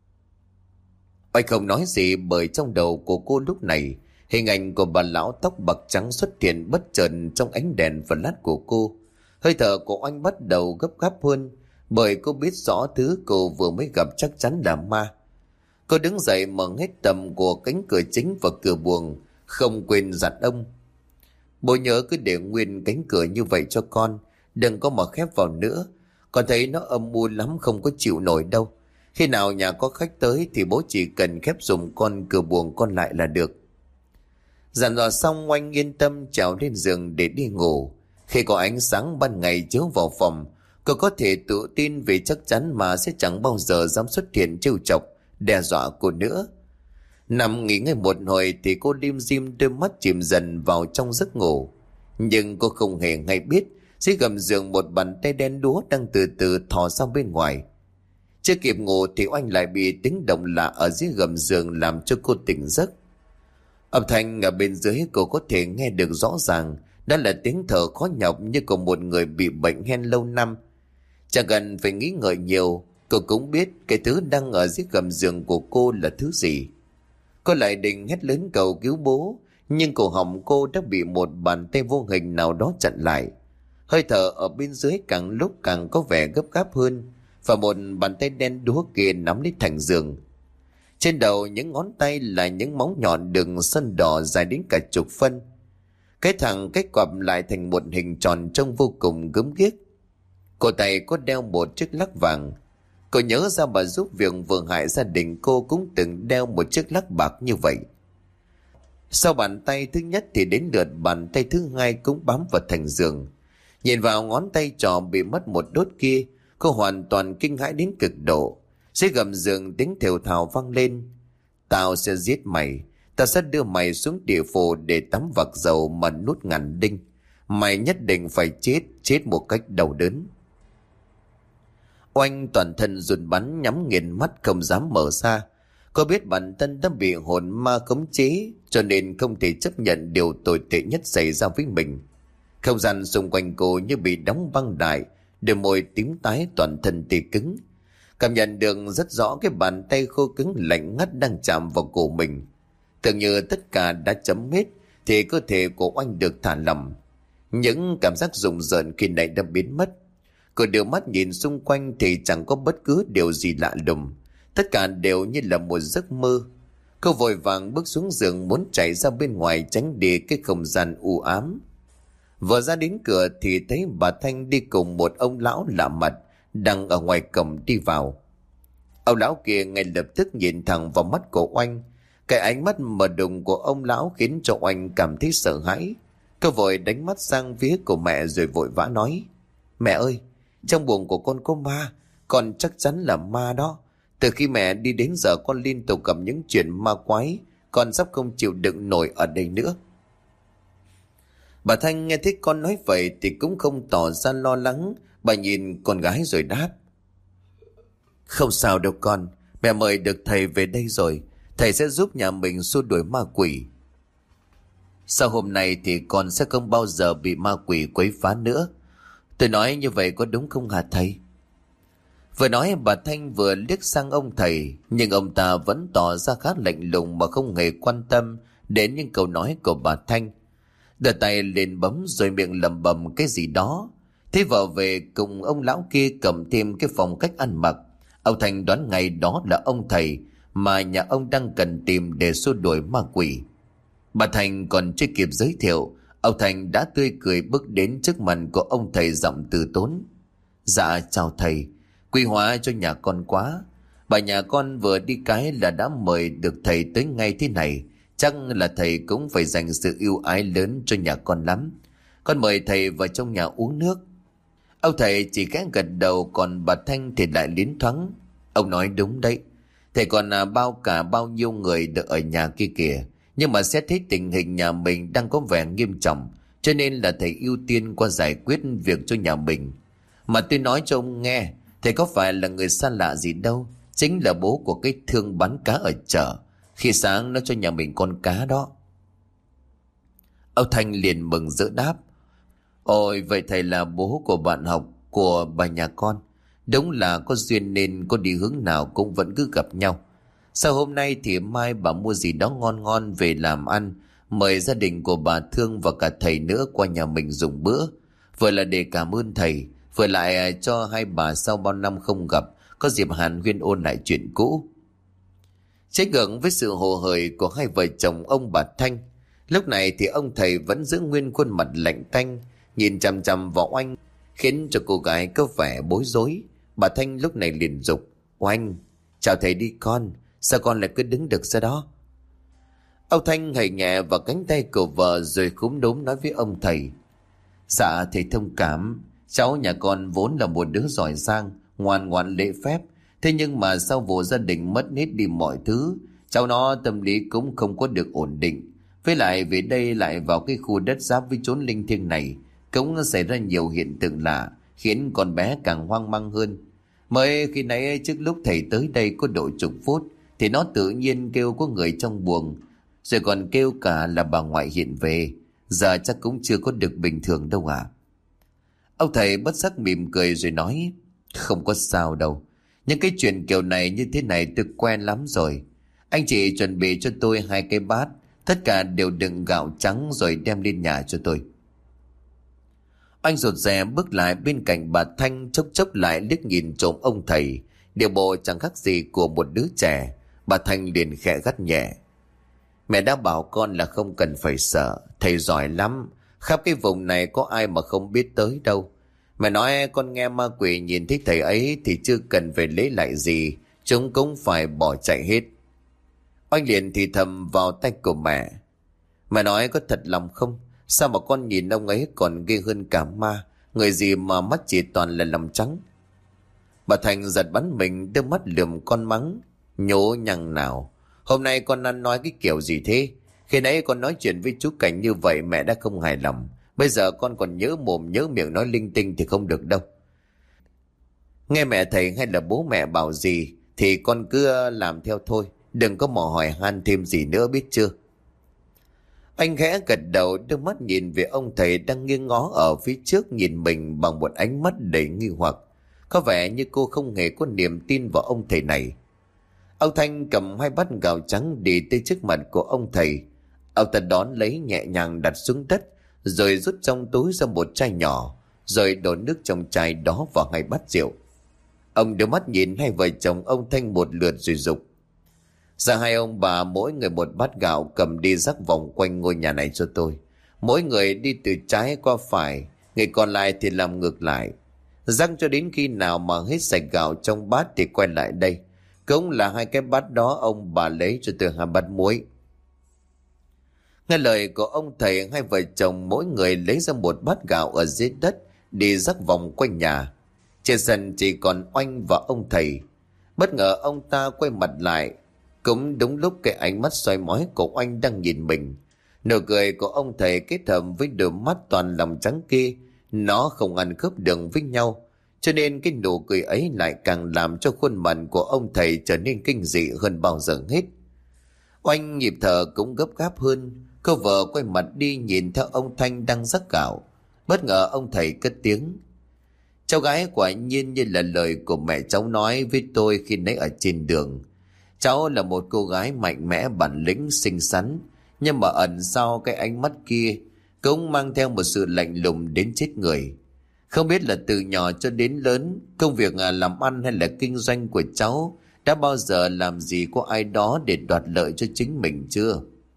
Oanh không nói gì, bởi trong đầu của cô lúc này hình ảnh của bà lão tóc bạc trắng xuất hiện bất chợt trong ánh đèn flash của cô. Hơi thở của Oanh bắt đầu gấp gáp hơn, bởi cô biết rõ thứ cô vừa mới gặp chắc chắn là ma. Cô đứng dậy mở hết tầm của cánh cửa chính và cửa buồng, không quên dặn ông: Bố nhớ cứ để nguyên cánh cửa như vậy cho con, đừng có mở khép vào nữa. Con thấy nó âm u lắm, không có chịu nổi đâu. Khi nào nhà có khách tới thì bố chỉ cần khép giùm con cửa buồng con lại là được. Dặn dò xong, Oanh yên tâm trèo lên giường để đi ngủ. Khi có ánh sáng ban ngày chiếu vào phòng, cô có thể tự tin vì chắc chắn mà sẽ chẳng bao giờ dám xuất hiện trêu chọc, đe dọa cô nữa. Nằm nghỉ ngơi một hồi thì cô lim dim đôi mắt chìm dần vào trong giấc ngủ. Nhưng cô không hề hay biết dưới gầm giường một bàn tay đen đúa đang từ từ thò ra bên ngoài. Chưa kịp ngủ thì Oanh lại bị tiếng động lạ ở dưới gầm giường làm cho cô tỉnh giấc. Âm thanh ở bên dưới cô có thể nghe được rõ ràng, đó là tiếng thở khó nhọc như của một người bị bệnh hen lâu năm. Chẳng cần phải nghĩ ngợi nhiều, cô cũng biết cái thứ đang ở dưới gầm giường của cô là thứ gì. Cô lại định hét lớn cầu cứu bố, nhưng cổ họng cô đã bị một bàn tay vô hình nào đó chặn lại. Hơi thở ở bên dưới càng lúc càng có vẻ gấp gáp hơn, và một bàn tay đen đúa kia nắm lấy thành giường. Trên đầu những ngón tay là những móng nhọn đường sơn đỏ dài đến cả chục phân. Cái thằng cách quặp lại thành một hình tròn trông vô cùng gớm ghiếc. Cổ tay có đeo một chiếc lắc vàng. Cô nhớ ra bà giúp việc vừa hại gia đình cô cũng từng đeo một chiếc lắc bạc như vậy. Sau bàn tay thứ nhất thì đến lượt bàn tay thứ hai cũng bám vào thành giường. Nhìn vào ngón tay trỏ bị mất một đốt kia, cô hoàn toàn kinh hãi đến cực độ. Dưới gầm giường tiếng thều thào vang lên: Tao sẽ giết mày. Tao sẽ đưa mày xuống địa phủ để tắm vạc dầu mà nuốt ngàn đinh. Mày nhất định phải chết, chết một cách đau đớn. Oanh toàn thân run bắn, nhắm nghiền mắt không dám mở ra. Cô biết bản thân đã bị hồn ma khống chế, cho nên không thể chấp nhận điều tồi tệ nhất xảy ra với mình. Không gian xung quanh cô như bị đóng băng đại, đôi môi tím tái, toàn thân tê cứng. Cảm nhận được rất rõ cái bàn tay khô cứng lạnh ngắt đang chạm vào cổ mình. Tưởng như tất cả đã chấm hết thì cơ thể của Oanh được thả lỏng. Những cảm giác rùng rợn khi nãy đã biến mất. Cô đưa mắt nhìn xung quanh thì chẳng có bất cứ điều gì lạ lùng. Tất cả đều như là một giấc mơ. Cô vội vàng bước xuống giường muốn chạy ra bên ngoài tránh đi cái không gian u ám. Vừa ra đến cửa thì thấy bà Thanh đi cùng một ông lão lạ mặt đang ở ngoài cổng đi vào. Ông lão kia ngay lập tức nhìn thẳng vào mắt của Oanh. Cái ánh mắt mờ đục của ông lão khiến cho Oanh cảm thấy sợ hãi. Cô vội đánh mắt sang phía của mẹ rồi vội vã nói: Mẹ ơi, trong buồng của con có ma. Con chắc chắn là ma đó. Từ khi mẹ đi đến giờ con liên tục gặp những chuyện ma quái. Con sắp không chịu đựng nổi ở đây nữa. Bà Thanh nghe thấy con nói vậy thì cũng không tỏ ra lo lắng. Bà nhìn con gái rồi đáp: Không sao đâu con. Mẹ mời được thầy về đây rồi. Thầy sẽ giúp nhà mình xua đuổi ma quỷ. Sau hôm nay thì con sẽ không bao giờ bị ma quỷ quấy phá nữa. Tôi nói như vậy có đúng không hả thầy? Vừa nói bà Thanh vừa liếc sang ông thầy, nhưng ông ta vẫn tỏ ra khá lạnh lùng mà không hề quan tâm đến những câu nói của bà Thanh. Đưa tay lên bấm rồi miệng lẩm bẩm cái gì đó. Thế vợ về cùng ông lão kia cầm thêm cái phong cách ăn mặc. Ông Thành đoán ngay đó là ông thầy mà nhà ông đang cần tìm để xua đuổi ma quỷ. Bà Thành còn chưa kịp giới thiệu, ông Thành đã tươi cười bước đến trước mặt của ông thầy giọng từ tốn: Dạ chào thầy, quy hóa cho nhà con quá. Bà nhà con vừa đi cái là đã mời được thầy tới ngay thế này, chắc là thầy cũng phải dành sự ưu ái lớn cho nhà con lắm. Con mời thầy vào trong nhà uống nước. Ông thầy chỉ khẽ gật đầu, còn bà Thanh thì lại liến thoáng. Ông nói đúng đấy, thầy còn à, bao cả bao nhiêu người được ở nhà kia kìa. Nhưng mà xét thấy tình hình nhà mình đang có vẻ nghiêm trọng, cho nên là thầy ưu tiên qua giải quyết việc cho nhà mình. Mà tôi nói cho ông nghe, thầy có phải là người xa lạ gì đâu, chính là bố của cái thương bán cá ở chợ, khi sáng nó cho nhà mình con cá đó. Ông Thanh liền mừng rỡ đáp: Ôi, vậy thầy là bố của bạn học của bà nhà con. Đúng là có duyên nên có đi hướng nào cũng vẫn cứ gặp nhau. Sau hôm nay thì mai bà mua gì đó ngon ngon về làm ăn, mời gia đình của bà Thương và cả thầy nữa qua nhà mình dùng bữa. Vừa là để cảm ơn thầy, vừa lại cho hai bà sau bao năm không gặp có dịp hàn huyên ôn lại chuyện cũ. Trái ngược với sự hồ hởi của hai vợ chồng ông bà Thanh, lúc này thì ông thầy vẫn giữ nguyên khuôn mặt lạnh tanh, nhìn chằm chằm vào Oanh, khiến cho cô gái có vẻ bối rối. Bà Thanh lúc này liền dục: Oanh, chào thầy đi con, sao con lại cứ đứng được ra đó? Ông Thanh hầy nhẹ vào cánh tay của vợ rồi cúm núm nói với ông thầy: Dạ thầy thông cảm, cháu nhà con vốn là một đứa giỏi giang, ngoan ngoãn lễ phép. Thế nhưng mà sau vụ gia đình mất hết đi mọi thứ, cháu nó tâm lý cũng không có được ổn định. Với lại về đây lại vào cái khu đất giáp với chốn linh thiêng này, cũng xảy ra nhiều hiện tượng lạ, khiến con bé càng hoang mang hơn. Mới khi nãy trước lúc thầy tới đây có độ chục phút, thì nó tự nhiên kêu có người trong buồng, rồi còn kêu cả là bà ngoại hiện về. Giờ chắc cũng chưa có được bình thường đâu à. Ông thầy bất giác mỉm cười rồi nói: Không có sao đâu, những cái chuyện kiểu này như thế này tôi quen lắm rồi. Anh chị chuẩn bị cho tôi hai cái bát, tất cả đều đựng gạo trắng rồi đem lên nhà cho tôi. Anh rụt rè bước lại bên cạnh bà Thanh, chốc chốc lại liếc nhìn trộm ông thầy, điều bộ chẳng khác gì của một đứa trẻ. Bà Thanh liền khẽ gắt nhẹ: Mẹ đã bảo con là không cần phải sợ, thầy giỏi lắm, khắp cái vùng này có ai mà không biết tới đâu. Mẹ nói con nghe ma quỷ nhìn thấy thầy ấy thì chưa cần phải lấy lại gì, chúng cũng phải bỏ chạy hết. Anh liền thì thầm vào tay của mẹ: Mẹ nói có thật lòng không? Sao mà con nhìn ông ấy còn ghê hơn cả ma, người gì mà mắt chỉ toàn là lòng trắng. Bà Thành giật bắn mình, đưa mắt lườm con mắng: Nhố nhằng nào, hôm nay con ăn nói cái kiểu gì thế? Khi nãy con nói chuyện với chú Cảnh như vậy mẹ đã không hài lòng, bây giờ con còn nhớ mồm nhớ miệng nói linh tinh thì không được đâu. Nghe mẹ thầy hay là bố mẹ bảo gì thì con cứ làm theo thôi, đừng có mò hỏi han thêm gì nữa, biết chưa? Anh khẽ gật đầu, đưa mắt nhìn về ông thầy đang nghiêng ngó ở phía trước nhìn mình bằng một ánh mắt đầy nghi hoặc. Có vẻ như cô không hề có niềm tin vào ông thầy này. Ông Thanh cầm hai bát gạo trắng đi tới trước mặt của ông thầy. Ông ta đón lấy nhẹ nhàng đặt xuống đất, rồi rút trong túi ra một chai nhỏ, rồi đổ nước trong chai đó vào hai bát rượu. Ông đưa mắt nhìn hai vợ chồng ông Thanh một lượt rồi dục: Dạ hai ông bà mỗi người một bát gạo, cầm đi rắc vòng quanh ngôi nhà này cho tôi. Mỗi người đi từ trái qua phải, người còn lại thì làm ngược lại. Rắc cho đến khi nào mà hết sạch gạo trong bát thì quay lại đây. Cũng là hai cái bát đó ông bà lấy cho tôi hai bát muối. Nghe lời của ông thầy, hai vợ chồng mỗi người lấy ra một bát gạo ở dưới đất, đi rắc vòng quanh nhà. Trên sân chỉ còn Oanh và ông thầy. Bất ngờ ông ta quay mặt lại, cũng đúng lúc cái ánh mắt soi mói của Oanh đang nhìn mình. Nụ cười của ông thầy kết hợp với đôi mắt toàn lòng trắng kia, nó không ăn khớp đường với nhau, cho nên cái nụ cười ấy lại càng làm cho khuôn mặt của ông thầy trở nên kinh dị hơn bao giờ hết. Oanh nhịp thở cũng gấp gáp hơn, cô vợ quay mặt đi nhìn theo ông Thanh đang rắc gạo. Bất ngờ ông thầy cất tiếng: Cháu gái quả nhiên như là lời của mẹ cháu nói với tôi khi nãy ở trên đường. Cháu là một cô gái mạnh mẽ, bản lĩnh, xinh xắn, nhưng mà ẩn sau cái ánh mắt kia cũng mang theo một sự lạnh lùng đến chết người. Không biết là từ nhỏ cho đến lớn, công việc làm ăn hay là kinh doanh của cháu đã bao giờ làm gì có ai đó để đoạt lợi cho chính mình chưa?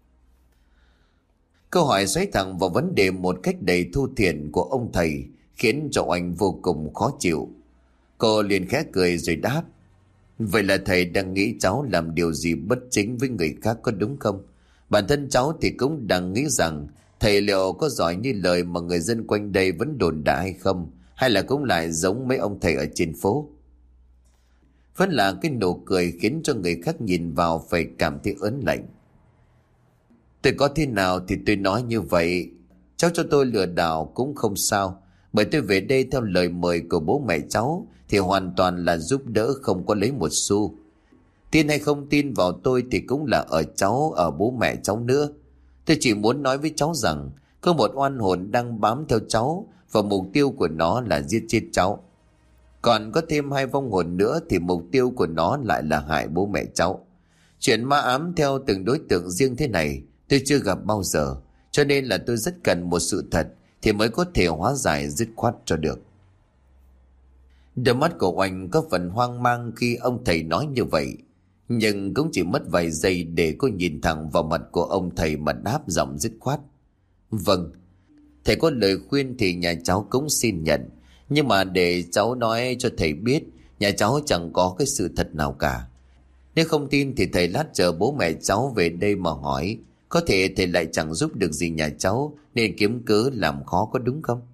Câu hỏi xoáy thẳng vào vấn đề một cách đầy thu thiện của ông thầy khiến cho anh vô cùng khó chịu. Cô liền khẽ cười rồi đáp: Vậy là thầy đang nghĩ cháu làm điều gì bất chính với người khác có đúng không? Bản thân cháu thì cũng đang nghĩ rằng thầy liệu có giỏi như lời mà người dân quanh đây vẫn đồn đại hay không? Hay là cũng lại giống mấy ông thầy ở trên phố? Vẫn là cái nụ cười khiến cho người khác nhìn vào phải cảm thấy ớn lạnh. Tôi có thế nào thì tôi nói như vậy. Cháu cho tôi lừa đảo cũng không sao. Bởi tôi về đây theo lời mời của bố mẹ cháu thì hoàn toàn là giúp đỡ, không có lấy một xu. Tin hay không tin vào tôi thì cũng là ở cháu, ở bố mẹ cháu nữa. Tôi chỉ muốn nói với cháu rằng có một oan hồn đang bám theo cháu và mục tiêu của nó là giết chết cháu. Còn có thêm hai vong hồn nữa thì mục tiêu của nó lại là hại bố mẹ cháu. Chuyện ma ám theo từng đối tượng riêng thế này tôi chưa gặp bao giờ, cho nên là tôi rất cần một sự thật thì mới có thể hóa giải dứt khoát cho được. Đôi mắt của Oanh có phần hoang mang khi ông thầy nói như vậy, nhưng cũng chỉ mất vài giây để cô nhìn thẳng vào mặt của ông thầy mà đáp giọng dứt khoát. Vâng, thầy có lời khuyên thì nhà cháu cũng xin nhận, nhưng mà để cháu nói cho thầy biết, nhà cháu chẳng có cái sự thật nào cả. Nếu không tin thì thầy lát chờ bố mẹ cháu về đây mà hỏi. Có thể thầy lại chẳng giúp được gì nhà cháu, nên kiếm cớ làm khó có đúng không?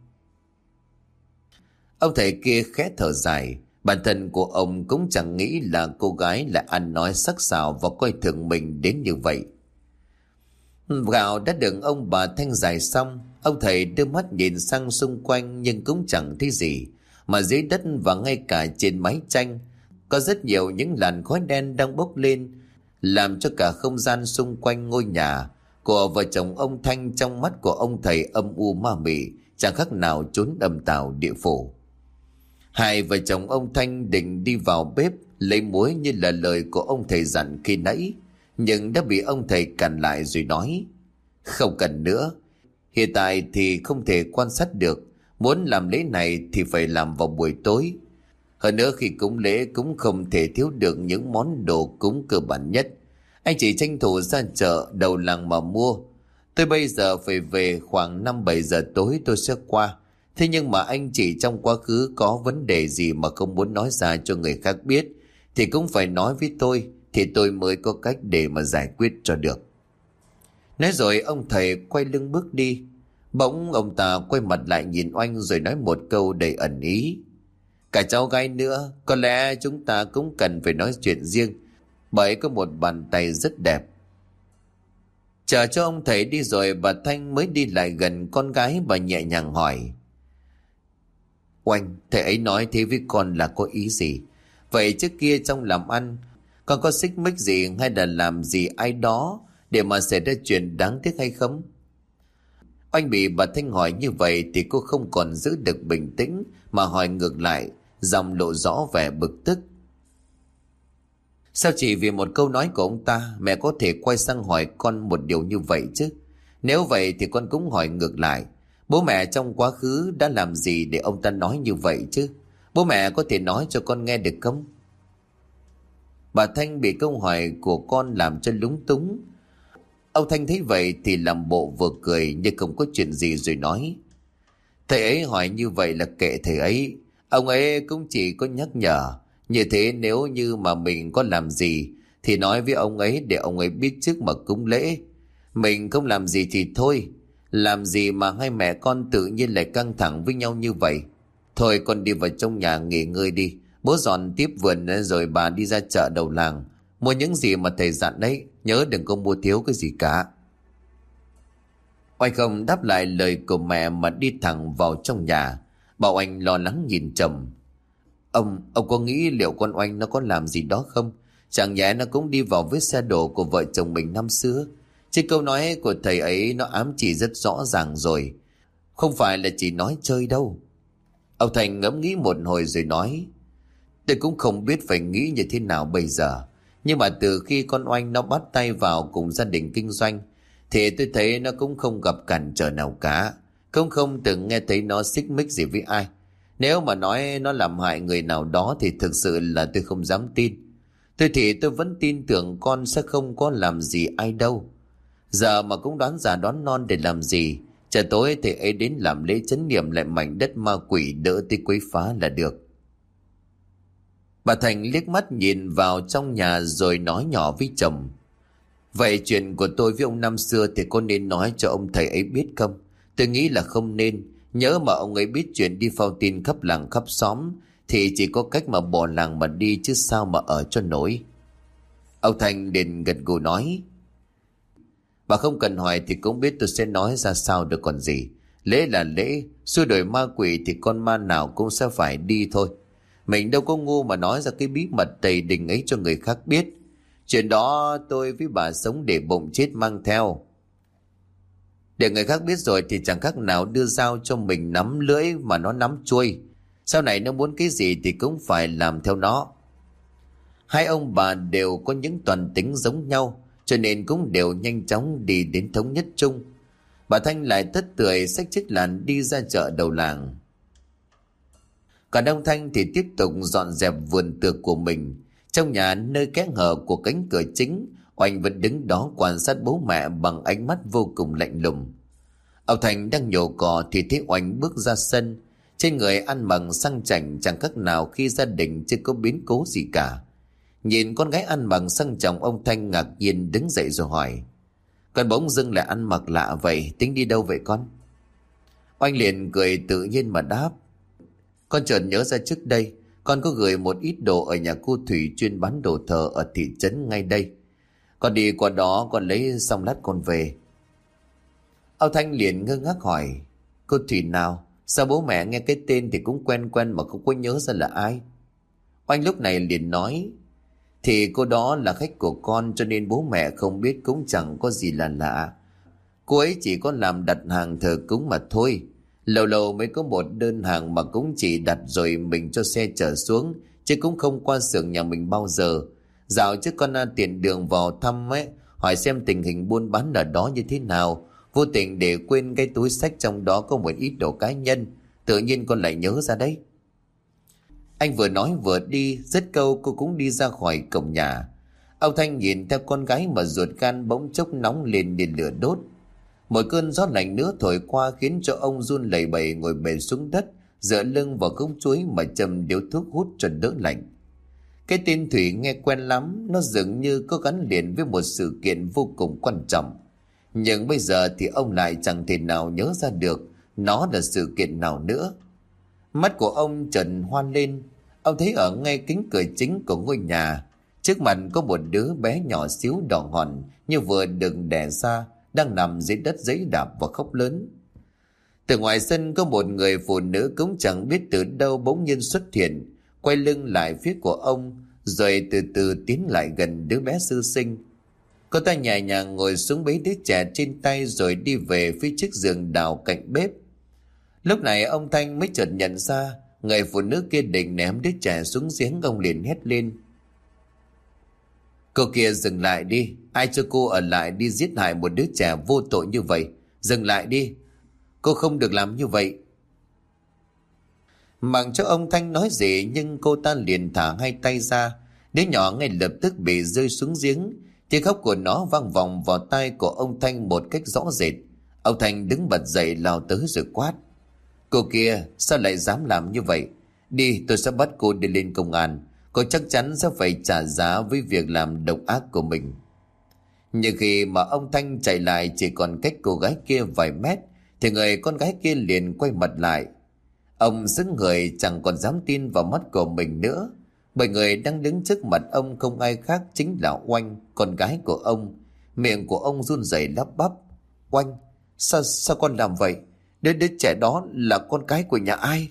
Ông thầy kia khẽ thở dài. Bản thân của ông cũng chẳng nghĩ là cô gái lại ăn nói sắc sảo và coi thường mình đến như vậy. Gạo đã được ông bà Thanh giải xong, ông thầy đưa mắt nhìn sang xung quanh nhưng cũng chẳng thấy gì. Mà dưới đất và ngay cả trên mái tranh có rất nhiều những làn khói đen đang bốc lên, làm cho cả không gian xung quanh ngôi nhà của vợ chồng ông Thanh trong mắt của ông thầy âm u ma mị, chẳng khác nào chốn âm tào địa phủ. Hai vợ chồng ông Thanh định đi vào bếp lấy muối như là lời của ông thầy dặn khi nãy, nhưng đã bị ông thầy cản lại rồi nói: Không cần nữa, hiện tại thì không thể quan sát được, muốn làm lễ này thì phải làm vào buổi tối. Hơn nữa khi cúng lễ cũng không thể thiếu được những món đồ cúng cơ bản nhất. Anh chỉ tranh thủ ra chợ đầu làng mà mua. Tôi bây giờ phải về khoảng năm bảy giờ tối tôi sẽ qua. Thế nhưng mà anh chị trong quá khứ có vấn đề gì mà không muốn nói ra cho người khác biết thì cũng phải nói với tôi, thì tôi mới có cách để mà giải quyết cho được. Nói rồi ông thầy quay lưng bước đi. Bỗng ông ta quay mặt lại nhìn Oanh rồi nói một câu đầy ẩn ý: Cả cháu gái nữa, có lẽ chúng ta cũng cần phải nói chuyện riêng, bởi có một bàn tay rất đẹp. Chờ cho ông thầy đi rồi, bà Thanh mới đi lại gần con gái. Bà nhẹ nhàng hỏi: Oanh, thầy ấy nói thế với con là có ý gì? Vậy trước kia trong làm ăn con có xích mích gì hay là làm gì ai đó để mà xảy ra chuyện đáng tiếc hay không? Oanh bị bà Thanh hỏi như vậy thì cô không còn giữ được bình tĩnh mà hỏi ngược lại, giọng lộ rõ vẻ bực tức. Sao chỉ vì một câu nói của ông ta mẹ có thể quay sang hỏi con một điều như vậy chứ? Nếu vậy thì con cũng hỏi ngược lại, bố mẹ trong quá khứ đã làm gì để ông ta nói như vậy chứ? Bố mẹ có thể nói cho con nghe được không? Bà Thanh bị câu hỏi của con làm cho lúng túng. Ông Thanh thấy vậy thì làm bộ vừa cười như không có chuyện gì rồi nói: Thầy ấy hỏi như vậy là kệ thầy ấy. Ông ấy cũng chỉ có nhắc nhở. Như thế nếu như mà mình có làm gì thì nói với ông ấy để ông ấy biết trước mà cúng lễ. Mình không làm gì thì thôi. Làm gì mà hai mẹ con tự nhiên lại căng thẳng với nhau như vậy? Thôi con đi vào trong nhà nghỉ ngơi đi. Bố dọn tiếp vườn rồi bà đi ra chợ đầu làng mua những gì mà thầy dặn đấy. Nhớ đừng có mua thiếu cái gì cả. Oanh không đáp lại lời của mẹ mà đi thẳng vào trong nhà. Bảo Oanh lo lắng nhìn chồng. Ông, ông có nghĩ liệu con Oanh nó có làm gì đó không? Chẳng nhẽ nó cũng đi vào với xe đồ của vợ chồng mình năm xưa. Chứ câu nói của thầy ấy nó ám chỉ rất rõ ràng rồi. Không phải là chỉ nói chơi đâu. Ông Thành ngẫm nghĩ một hồi rồi nói: Tôi cũng không biết phải nghĩ như thế nào bây giờ. Nhưng mà từ khi con Oanh nó bắt tay vào cùng gia đình kinh doanh thì tôi thấy nó cũng không gặp cản trở nào cả. Cũng không từng nghe thấy nó xích mích gì với ai. Nếu mà nói nó làm hại người nào đó thì thực sự là tôi không dám tin. Tôi thì tôi vẫn tin tưởng con sẽ không có làm gì ai đâu. Giờ mà cũng đoán già đoán non để làm gì? Chờ tối thì ấy đến làm lễ trấn niệm lại mảnh đất ma quỷ đỡ tới quấy phá là được. Bà Thành liếc mắt nhìn vào trong nhà rồi nói nhỏ với chồng. Vậy chuyện của tôi với ông năm xưa thì có nên nói cho ông thầy ấy biết không? Tôi nghĩ là không nên. Nhớ mà ông ấy biết chuyện đi phao tin khắp làng khắp xóm thì chỉ có cách mà bỏ làng mà đi, chứ sao mà ở cho nổi. Ông Thành liền gật gù nói. Bà không cần hỏi thì cũng biết tôi sẽ nói ra sao được còn gì. Lễ là lễ, xua đuổi ma quỷ thì con ma nào cũng sẽ phải đi thôi. Mình đâu có ngu mà nói ra cái bí mật tày đình ấy cho người khác biết. Chuyện đó tôi với bà sống để bụng chết mang theo. Để người khác biết rồi thì chẳng khác nào đưa dao cho mình nắm lưỡi mà nó nắm chuôi. Sau này nó muốn cái gì thì cũng phải làm theo nó. Hai ông bà đều có những toàn tính giống nhau, cho nên cũng đều nhanh chóng đi đến thống nhất chung. Bà Thanh lại tất tưởi xách chiếc làn đi ra chợ đầu làng. Còn ông Thanh thì tiếp tục dọn dẹp vườn tược của mình. Trong nhà, nơi kẽ hở của cánh cửa chính, Oanh vẫn đứng đó quan sát bố mẹ bằng ánh mắt vô cùng lạnh lùng. Ông Thành đang nhổ cỏ thì thấy Oanh bước ra sân. Trên người ăn mặc sang chảnh chẳng khác nào khi gia đình chưa có biến cố gì cả. Nhìn con gái ăn mặc sang trọng, ông Thanh ngạc nhiên đứng dậy rồi hỏi. Con bỗng dưng lại ăn mặc lạ vậy, tính đi đâu vậy con? Oanh liền cười tự nhiên mà đáp. Con chợt nhớ ra trước đây con có gửi một ít đồ ở nhà cô Thủy chuyên bán đồ thờ ở thị trấn ngay đây. Con đi qua đó con lấy xong lát con về. Ông Thanh liền ngơ ngác hỏi. Cô Thủy nào? Sao bố mẹ nghe cái tên thì cũng quen quen mà không có nhớ ra là ai? Oanh lúc này liền nói. Thì cô đó là khách của con, cho nên bố mẹ không biết cũng chẳng có gì là lạ. Cô ấy chỉ có làm đặt hàng thờ cúng mà thôi. Lâu lâu mới có một đơn hàng mà cũng chỉ đặt rồi mình cho xe chở xuống, chứ cũng không qua xưởng nhà mình bao giờ. Dạo trước con tiện đường vào thăm ấy, hỏi xem tình hình buôn bán ở đó như thế nào, vô tình để quên cái túi xách trong đó có một ít đồ cá nhân. Tự nhiên con lại nhớ ra đấy. Anh vừa nói vừa đi, dứt câu cô cũng đi ra khỏi cổng nhà. Ông Thanh nhìn theo con gái mà ruột gan bỗng chốc nóng lên như lửa đốt. Một cơn gió lạnh nữa thổi qua khiến cho ông run lẩy bẩy ngồi bệt xuống đất, dựa lưng vào gốc chuối mà châm điếu thuốc hút cho đỡ lạnh. Cái tên Thủy nghe quen lắm, nó dường như có gắn liền với một sự kiện vô cùng quan trọng. Nhưng bây giờ thì ông lại chẳng thể nào nhớ ra được nó là sự kiện nào nữa. Mắt của ông trần hoa lên. Ông thấy ở ngay kính cửa chính của ngôi nhà, trước mặt có một đứa bé nhỏ xíu đỏ hòn như vừa được đẻ ra, đang nằm dưới đất giấy đạp và khóc lớn. Từ ngoài sân có một người phụ nữ cũng chẳng biết từ đâu bỗng nhiên xuất hiện, quay lưng lại phía của ông, rồi từ từ tiến lại gần đứa bé sơ sinh. Cô ta nhẹ nhàng ngồi xuống bế đứa trẻ trên tay rồi đi về phía chiếc giường đào cạnh bếp. Lúc này ông Thanh mới chợt nhận ra người phụ nữ kia định ném đứa trẻ xuống giếng. Ông liền hét lên. Cô kia dừng lại đi, ai cho cô ở lại đi giết hại một đứa trẻ vô tội như vậy? Dừng lại đi, cô không được làm như vậy. Mặc cho ông Thanh nói gì nhưng cô ta liền thả hai tay ra. Đứa nhỏ ngay lập tức bị rơi xuống giếng. Tiếng khóc của nó vang vọng vào tai của ông Thanh một cách rõ rệt. Ông Thanh đứng bật dậy lao tới rồi quát. Cô kia sao lại dám làm như vậy? Đi, tôi sẽ bắt cô đi lên công an. Cô chắc chắn sẽ phải trả giá với việc làm độc ác của mình. Nhưng khi mà ông Thanh chạy lại chỉ còn cách cô gái kia vài mét thì người con gái kia liền quay mặt lại. Ông sững người chẳng còn dám tin vào mắt của mình nữa. Bởi người đang đứng trước mặt ông không ai khác chính là Oanh, con gái của ông. Miệng của ông run rẩy lắp bắp. Oanh, sao, sao con làm vậy? Đứa, đứa trẻ đó là con cái của nhà ai?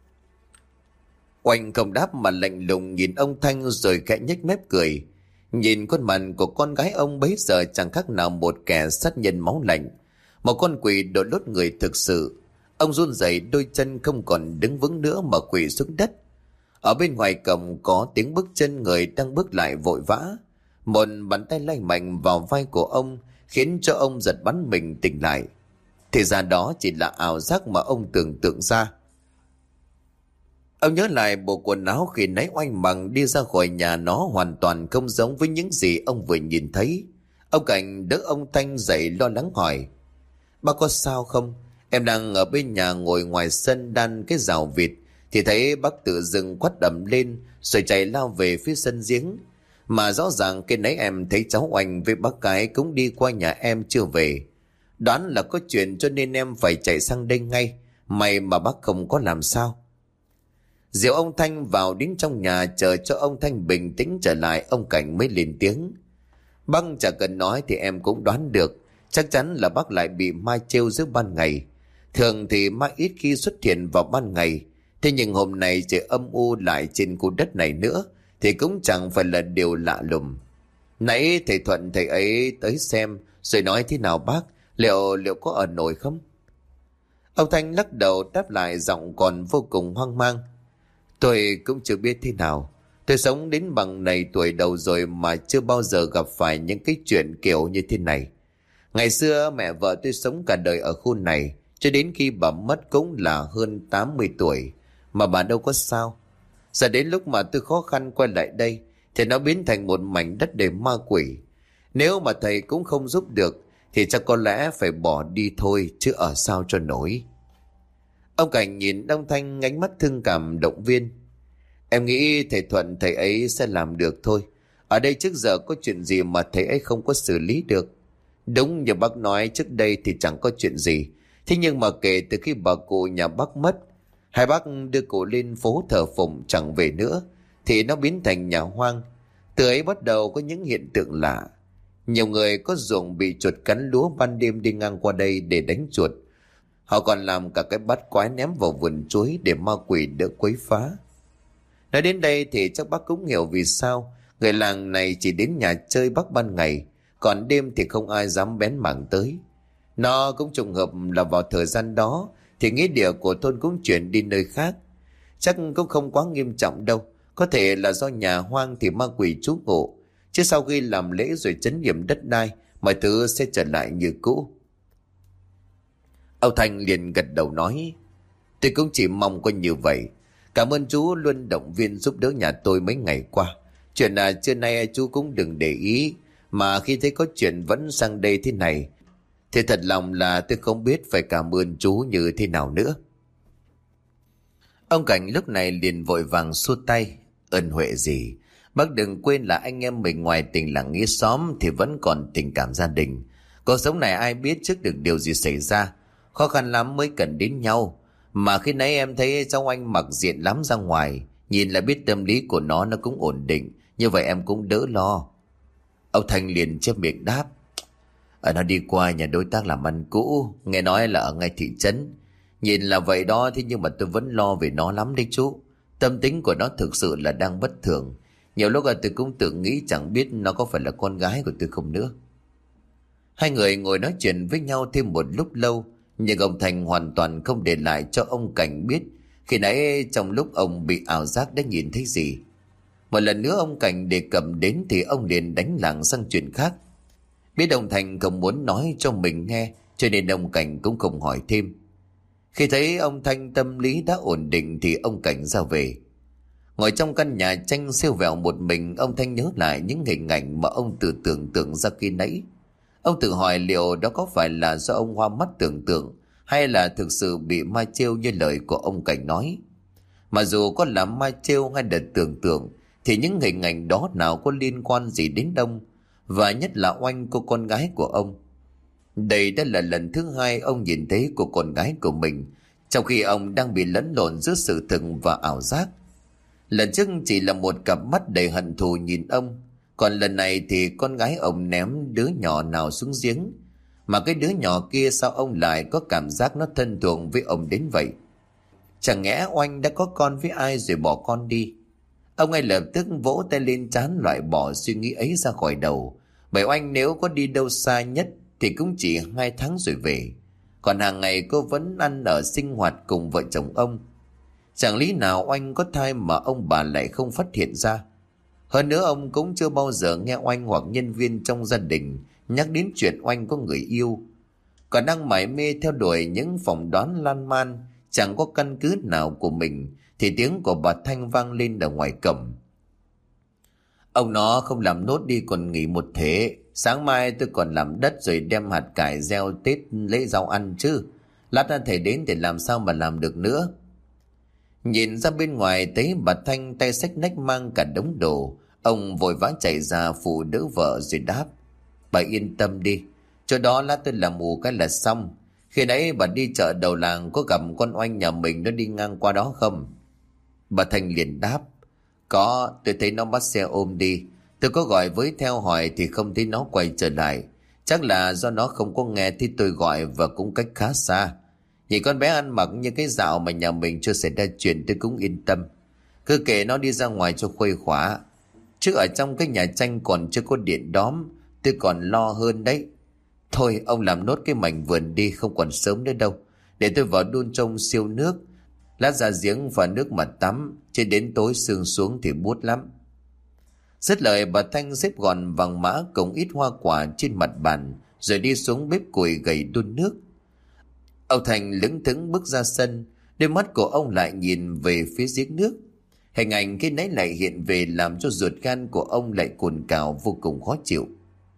Oanh không đáp mà lạnh lùng nhìn ông Thanh rồi khẽ nhếch mép cười. Nhìn khuôn mặt của con gái ông bấy giờ chẳng khác nào một kẻ sát nhân máu lạnh. Một con quỷ đổ lốt người thực sự. Ông run rẩy đôi chân không còn đứng vững nữa mà quỳ xuống đất. Ở bên ngoài cổng có tiếng bước chân người đang bước lại vội vã. Một bàn tay lay mạnh vào vai của ông khiến cho ông giật bắn mình tỉnh lại. Thì ra đó chỉ là ảo giác mà ông tưởng tượng ra. Ông nhớ lại bộ quần áo khi nãy Oanh mặc đi ra khỏi nhà, nó hoàn toàn không giống với những gì ông vừa nhìn thấy. Ông Cảnh đỡ ông Thanh dậy lo lắng hỏi. Bác có sao không? Em đang ở bên nhà ngồi ngoài sân đan cái rào vịt thì thấy bác tự dưng quát đầm lên rồi chạy lao về phía sân giếng. Mà rõ ràng cái nấy em thấy cháu Oanh với bác cái cũng đi qua nhà em chưa về. Đoán là có chuyện cho nên em phải chạy sang đây ngay. May mà bác không có làm sao. Diệu ông Thanh vào đến trong nhà chờ cho ông Thanh bình tĩnh trở lại, ông Cảnh mới lên tiếng. Bác chả cần nói thì em cũng đoán được. Chắc chắn là bác lại bị ma trêu giữa ban ngày. Thường thì ma ít khi xuất hiện vào ban ngày. Thế nhưng hôm nay trời âm u lại trên khu đất này nữa thì cũng chẳng phải là điều lạ lùng. Nãy thầy Thuận thầy ấy tới xem rồi nói thế nào bác, liệu liệu có ở nổi không? Ông Thanh lắc đầu đáp lại giọng còn vô cùng hoang mang. Tôi cũng chưa biết thế nào. Tôi sống đến bằng này tuổi đầu rồi mà chưa bao giờ gặp phải những cái chuyện kiểu như thế này. Ngày xưa mẹ vợ tôi sống cả đời ở khu này, cho đến khi bà mất cũng là hơn tám mươi tuổi, mà bà đâu có sao. Giờ đến lúc mà tôi khó khăn quay lại đây thì nó biến thành một mảnh đất để ma quỷ. Nếu mà thầy cũng không giúp được thì chắc có lẽ phải bỏ đi thôi, chứ ở sao cho nổi. Ông Cảnh nhìn ông Thanh ánh mắt thương cảm động viên. Em nghĩ thầy Thuận thầy ấy sẽ làm được thôi. Ở đây trước giờ có chuyện gì mà thầy ấy không có xử lý được. Đúng như bác nói, trước đây thì chẳng có chuyện gì. Thế nhưng mà kể từ khi bà cụ nhà bác mất, hai bác đưa cụ lên phố thờ phụng chẳng về nữa, thì nó biến thành nhà hoang. Từ ấy bắt đầu có những hiện tượng lạ. Nhiều người có ruộng bị chuột cắn lúa ban đêm đi ngang qua đây để đánh chuột. Họ còn làm cả cái bát quái ném vào vườn chuối để ma quỷ đỡ quấy phá. Nói đến đây thì chắc bác cũng hiểu vì sao người làng này chỉ đến nhà chơi bác ban ngày, còn đêm thì không ai dám bén mảng tới. Nó cũng trùng hợp là vào thời gian đó thì nghĩa địa của thôn cũng chuyển đi nơi khác. Chắc cũng không quá nghiêm trọng đâu. Có thể là do nhà hoang thì ma quỷ trú ngụ, chứ sau khi làm lễ rồi trấn yểm đất đai, mọi thứ sẽ trở lại như cũ. Ông Thành liền gật đầu nói, tôi cũng chỉ mong có như vậy. Cảm ơn chú luôn động viên giúp đỡ nhà tôi mấy ngày qua. Chuyện là trưa nay chú cũng đừng để ý, mà khi thấy có chuyện vẫn sang đây thế này thì thật lòng là tôi không biết phải cảm ơn chú như thế nào nữa. Ông Cảnh lúc này liền vội vàng xua tay. Ơn huệ gì, bác đừng quên là anh em mình ngoài tình làng nghĩa xóm thì vẫn còn tình cảm gia đình. Cuộc sống này ai biết trước được điều gì xảy ra, khó khăn lắm mới cần đến nhau. Mà khi nãy em thấy cháu anh mặc diện lắm ra ngoài, nhìn là biết tâm lý của nó nó cũng ổn định, như vậy em cũng đỡ lo. Ông Thành liền chép miệng đáp, ở nó đi qua nhà đối tác làm ăn cũ, nghe nói là ở ngay thị trấn. Nhìn là vậy đó, thế nhưng mà tôi vẫn lo về nó lắm đấy chú. Tâm tính của nó thực sự là đang bất thường. Nhiều lúc là tôi cũng tự nghĩ chẳng biết nó có phải là con gái của tôi không nữa. Hai người ngồi nói chuyện với nhau thêm một lúc lâu, nhưng ông Thành hoàn toàn không để lại cho ông Cảnh biết khi nãy trong lúc ông bị ảo giác đã nhìn thấy gì. Một lần nữa ông Cảnh đề cập đến thì ông liền đánh lảng sang chuyện khác. Biết ông Thành không muốn nói cho mình nghe, cho nên ông Cảnh cũng không hỏi thêm. Khi thấy ông Thanh tâm lý đã ổn định thì ông Cảnh ra về. Ngồi trong căn nhà tranh siêu vẹo một mình, ông Thanh nhớ lại những hình ảnh mà ông tự tưởng tượng ra khi nãy. Ông tự hỏi liệu đó có phải là do ông hoa mắt tưởng tượng, hay là thực sự bị ma trêu như lời của ông Cảnh nói. Mà dù có là ma trêu hay là tưởng tượng thì những hình ảnh đó nào có liên quan gì đến ông, và nhất là Oanh, cô con gái của ông. Đây đã là lần thứ hai ông nhìn thấy cô con gái của mình, trong khi ông đang bị lẫn lộn giữa sự thực và ảo giác. Lần trước chỉ là một cặp mắt đầy hận thù nhìn ông, còn lần này thì con gái ông ném đứa nhỏ nào xuống giếng, mà cái đứa nhỏ kia sao ông lại có cảm giác nó thân thuộc với ông đến vậy? Chẳng nhẽ Oanh đã có con với ai rồi bỏ con đi? Ông ngay lập tức vỗ tay lên trán loại bỏ suy nghĩ ấy ra khỏi đầu, bởi Oanh nếu có đi đâu xa nhất thì cũng chỉ hai tháng rồi về, còn hàng ngày cô vẫn ăn ở sinh hoạt cùng vợ chồng ông. Chẳng lý nào Oanh có thai mà ông bà lại không phát hiện ra. Hơn nữa ông cũng chưa bao giờ nghe Oanh hoặc nhân viên trong gia đình nhắc đến chuyện Oanh có người yêu, còn đang mải mê theo đuổi những phỏng đoán lan man chẳng có căn cứ nào của mình, thì tiếng của bà Thanh vang lên ở ngoài cổng. Ông nó không làm nốt đi còn nghỉ một thế, sáng mai tôi còn làm đất rồi đem hạt cải gieo Tết lấy rau ăn chứ. Lát nữa thầy đến thì làm sao mà làm được nữa. Nhìn ra bên ngoài thấy bà Thanh tay xách nách mang cả đống đồ, ông vội vã chạy ra phụ đỡ vợ rồi đáp: Bà yên tâm đi, chỗ đó lát tôi làm mù cái là xong. Khi nãy bà đi chợ đầu làng có gặp con Oanh nhà mình nó đi ngang qua đó không? Bà Thanh liền đáp: Có, tôi thấy nó bắt xe ôm đi. Tôi có gọi với theo hỏi thì không thấy nó quay trở lại. Chắc là do nó không có nghe thì tôi gọi và cũng cách khá xa. Nhìn con bé ăn mặc như cái dạo mà nhà mình chưa xảy ra chuyện tôi cũng yên tâm. Cứ kệ nó đi ra ngoài cho khuây khỏa. Chứ ở trong cái nhà tranh còn chưa có điện đóm, tôi còn lo hơn đấy. Thôi ông làm nốt cái mảnh vườn đi, không còn sớm nữa đâu. Để tôi vào đun trong siêu nước. Lát ra giếng và nước mà tắm, chứ đến tối sương xuống thì buốt lắm. Dứt lời bà Thanh xếp gọn vàng mã cùng ít hoa quả trên mặt bàn, rồi đi xuống bếp củi gầy đun nước. Ông Thành lững thững bước ra sân, đôi mắt của ông lại nhìn về phía giếng nước. Hình ảnh khi nãy lại hiện về làm cho ruột gan của ông lại cồn cào vô cùng khó chịu.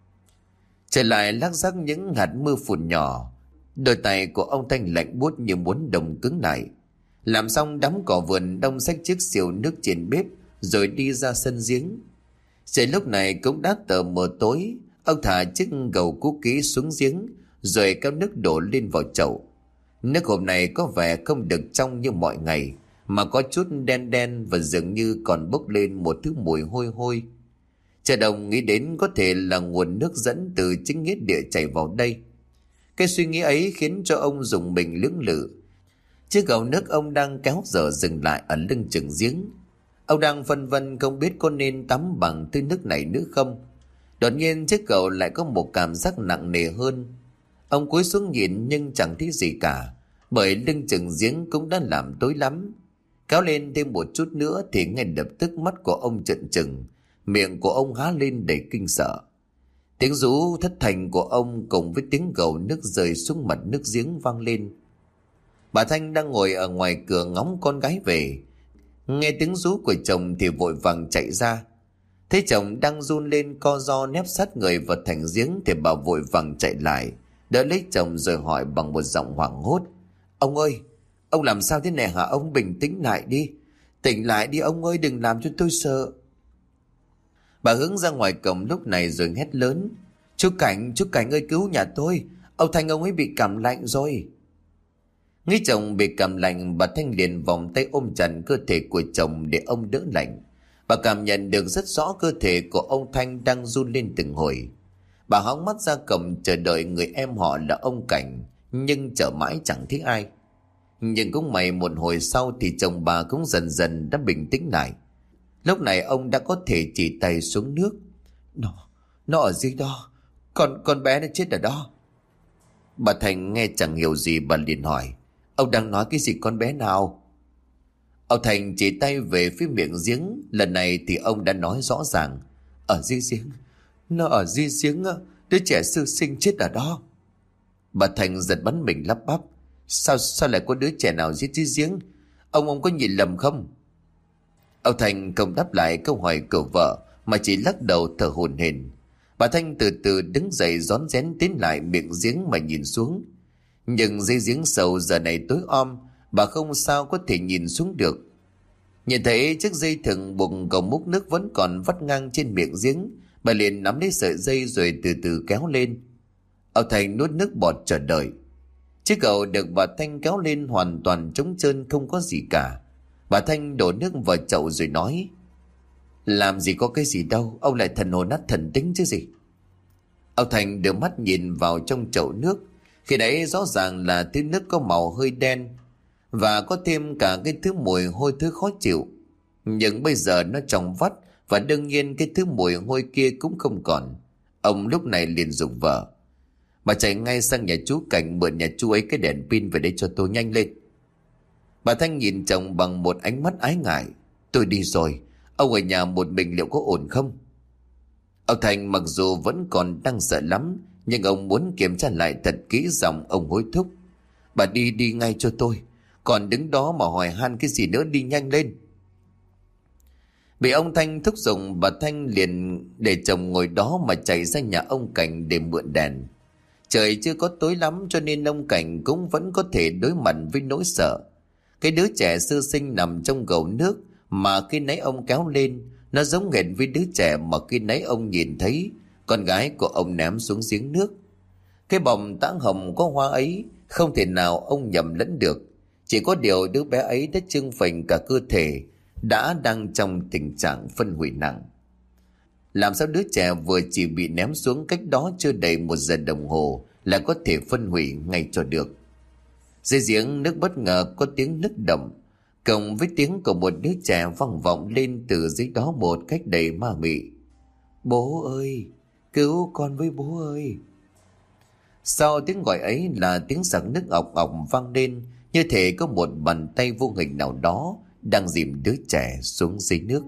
Trở lại lác rắc những hạt mưa phùn nhỏ, đôi tay của ông Thanh lạnh buốt như muốn đồng cứng lại. Làm xong đám cỏ vườn, đông xách chiếc xìu nước trên bếp rồi đi ra sân giếng. Trời lúc này cũng đã tờ mờ tối, ông thả chiếc gầu cũ kỹ xuống giếng rồi kéo nước đổ lên vào chậu. Nước hôm nay có vẻ không được trong như mọi ngày, mà có chút đen đen và dường như còn bốc lên một thứ mùi hôi hôi. Cha Đồng nghĩ đến có thể là nguồn nước dẫn từ chính nghĩa địa chảy vào đây. Cái suy nghĩ ấy khiến cho ông dùng mình lưỡng lự. Chiếc gầu nước ông đang kéo dở dừng lại ở lưng chừng giếng. Ông đang phân vân không biết có nên tắm bằng thứ nước này nữa không. Đột nhiên chiếc gầu lại có một cảm giác nặng nề hơn. Ông cúi xuống nhìn nhưng chẳng thấy gì cả, bởi lưng chừng giếng cũng đã làm tối lắm. Kéo lên thêm một chút nữa thì ngay lập tức mắt của ông trợn trừng, miệng của ông há lên đầy kinh sợ. Tiếng rú thất thanh của ông cùng với tiếng gầu nước rơi xuống mặt nước giếng vang lên. Bà Thanh đang ngồi ở ngoài cửa ngóng con gái về, nghe tiếng rú của chồng thì vội vàng chạy ra. Thấy chồng đang run lên co ro nép sát người vào thành giếng thì bà vội vàng chạy lại, đỡ lấy chồng rồi hỏi bằng một giọng hoảng hốt: Ông ơi, ông làm sao thế này hả ông? Bình tĩnh lại đi, tỉnh lại đi ông ơi, đừng làm cho tôi sợ. Bà hướng ra ngoài cổng lúc này rồi hét lớn: Chú Cảnh, chú Cảnh ơi cứu nhà tôi, ông Thanh ông ấy bị cảm lạnh rồi. Nghĩ chồng bị cảm lạnh, bà Thanh liền vòng tay ôm chặt cơ thể của chồng để ông đỡ lạnh. Bà cảm nhận được rất rõ cơ thể của ông Thanh đang run lên từng hồi. Bà hóng mắt ra cổng chờ đợi người em họ là ông Cảnh, nhưng chờ mãi chẳng thấy ai. Nhưng cũng may một hồi sau thì chồng bà cũng dần dần đã bình tĩnh lại. Lúc này ông đã có thể chỉ tay xuống nước. Nó, nó ở dưới đó, con, con bé nó chết ở đó. Bà Thành nghe chẳng hiểu gì, bà liền hỏi: Ông đang nói cái gì, con bé nào? Ông Thành chỉ tay về phía miệng giếng. Lần này thì ông đã nói rõ ràng: Ở dưới giếng, nó ở dưới giếng, đứa trẻ sơ sinh chết ở đó. Bà Thành giật bắn mình lắp bắp: Sao sao lại có đứa trẻ nào giết dưới giếng? Ông ông có nhìn lầm không? Ông Thành không đáp lại câu hỏi của vợ mà chỉ lắc đầu thở hổn hển. Bà Thanh từ từ đứng dậy rón rén tiến lại miệng giếng mà nhìn xuống. Nhưng dưới giếng sâu giờ này tối om, bà không sao có thể nhìn xuống được. Nhìn thấy chiếc dây thừng buộc cầu múc nước vẫn còn vắt ngang trên miệng giếng, bà liền nắm lấy sợi dây rồi từ từ kéo lên. Ông Thành nuốt nước bọt chờ đợi. Chiếc cầu được bà Thanh kéo lên hoàn toàn trống trơn, không có gì cả. Bà Thanh đổ nước vào chậu rồi nói: Làm gì có cái gì đâu, ông lại thần hồn nát thần tính chứ gì. Ông Thành đưa mắt nhìn vào trong chậu nước. Khi đấy rõ ràng là thứ nước có màu hơi đen, và có thêm cả cái thứ mùi hôi thứ khó chịu. Nhưng bây giờ nó trong vắt, và đương nhiên cái thứ mùi hôi kia cũng không còn. Ông lúc này liền giục vợ: Bà chạy ngay sang nhà chú Cảnh mượn nhà chú ấy cái đèn pin về đây cho tôi, nhanh lên. Bà Thanh nhìn chồng bằng một ánh mắt ái ngại: Tôi đi rồi, ông ở nhà một mình liệu có ổn không? Ông Thành mặc dù vẫn còn đang sợ lắm, nhưng ông muốn kiểm tra lại thật kỹ giọng ông hối thúc: Bà đi đi ngay cho tôi, còn đứng đó mà hỏi han cái gì nữa, đi nhanh lên. Bị ông Thanh thúc giục, bà Thanh liền để chồng ngồi đó mà chạy ra nhà ông Cảnh để mượn đèn. Trời chưa có tối lắm cho nên ông Cảnh cũng vẫn có thể đối mặt với nỗi sợ. Cái đứa trẻ sơ sinh nằm trong gầu nước mà khi nãy ông kéo lên, nó giống hệt với đứa trẻ mà khi nãy ông nhìn thấy con gái của ông ném xuống giếng nước. Cái bồng tãng hồng có hoa ấy không thể nào ông nhầm lẫn được. Chỉ có điều đứa bé ấy đã trưng phình cả cơ thể, đã đang trong tình trạng phân hủy nặng. Làm sao đứa trẻ vừa chỉ bị ném xuống cách đó chưa đầy một giờ đồng hồ là có thể phân hủy ngay cho được? Dưới giếng nước bất ngờ có tiếng nức đậm, cộng với tiếng của một đứa trẻ vang vọng lên từ dưới đó một cách đầy ma mị. Bố ơi, cứu con với bố ơi. Sau tiếng gọi ấy là tiếng sặc nước ọc ọc vang lên, như thể có một bàn tay vô hình nào đó đang dìm đứa trẻ xuống dưới nước.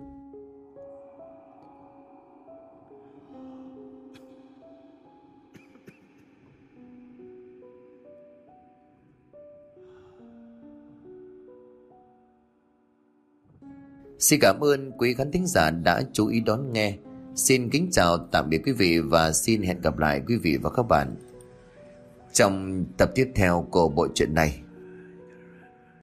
Xin cảm ơn quý khán thính giả đã chú ý đón nghe. Xin kính chào tạm biệt quý vị và xin hẹn gặp lại quý vị và các bạn trong tập tiếp theo của bộ truyện này.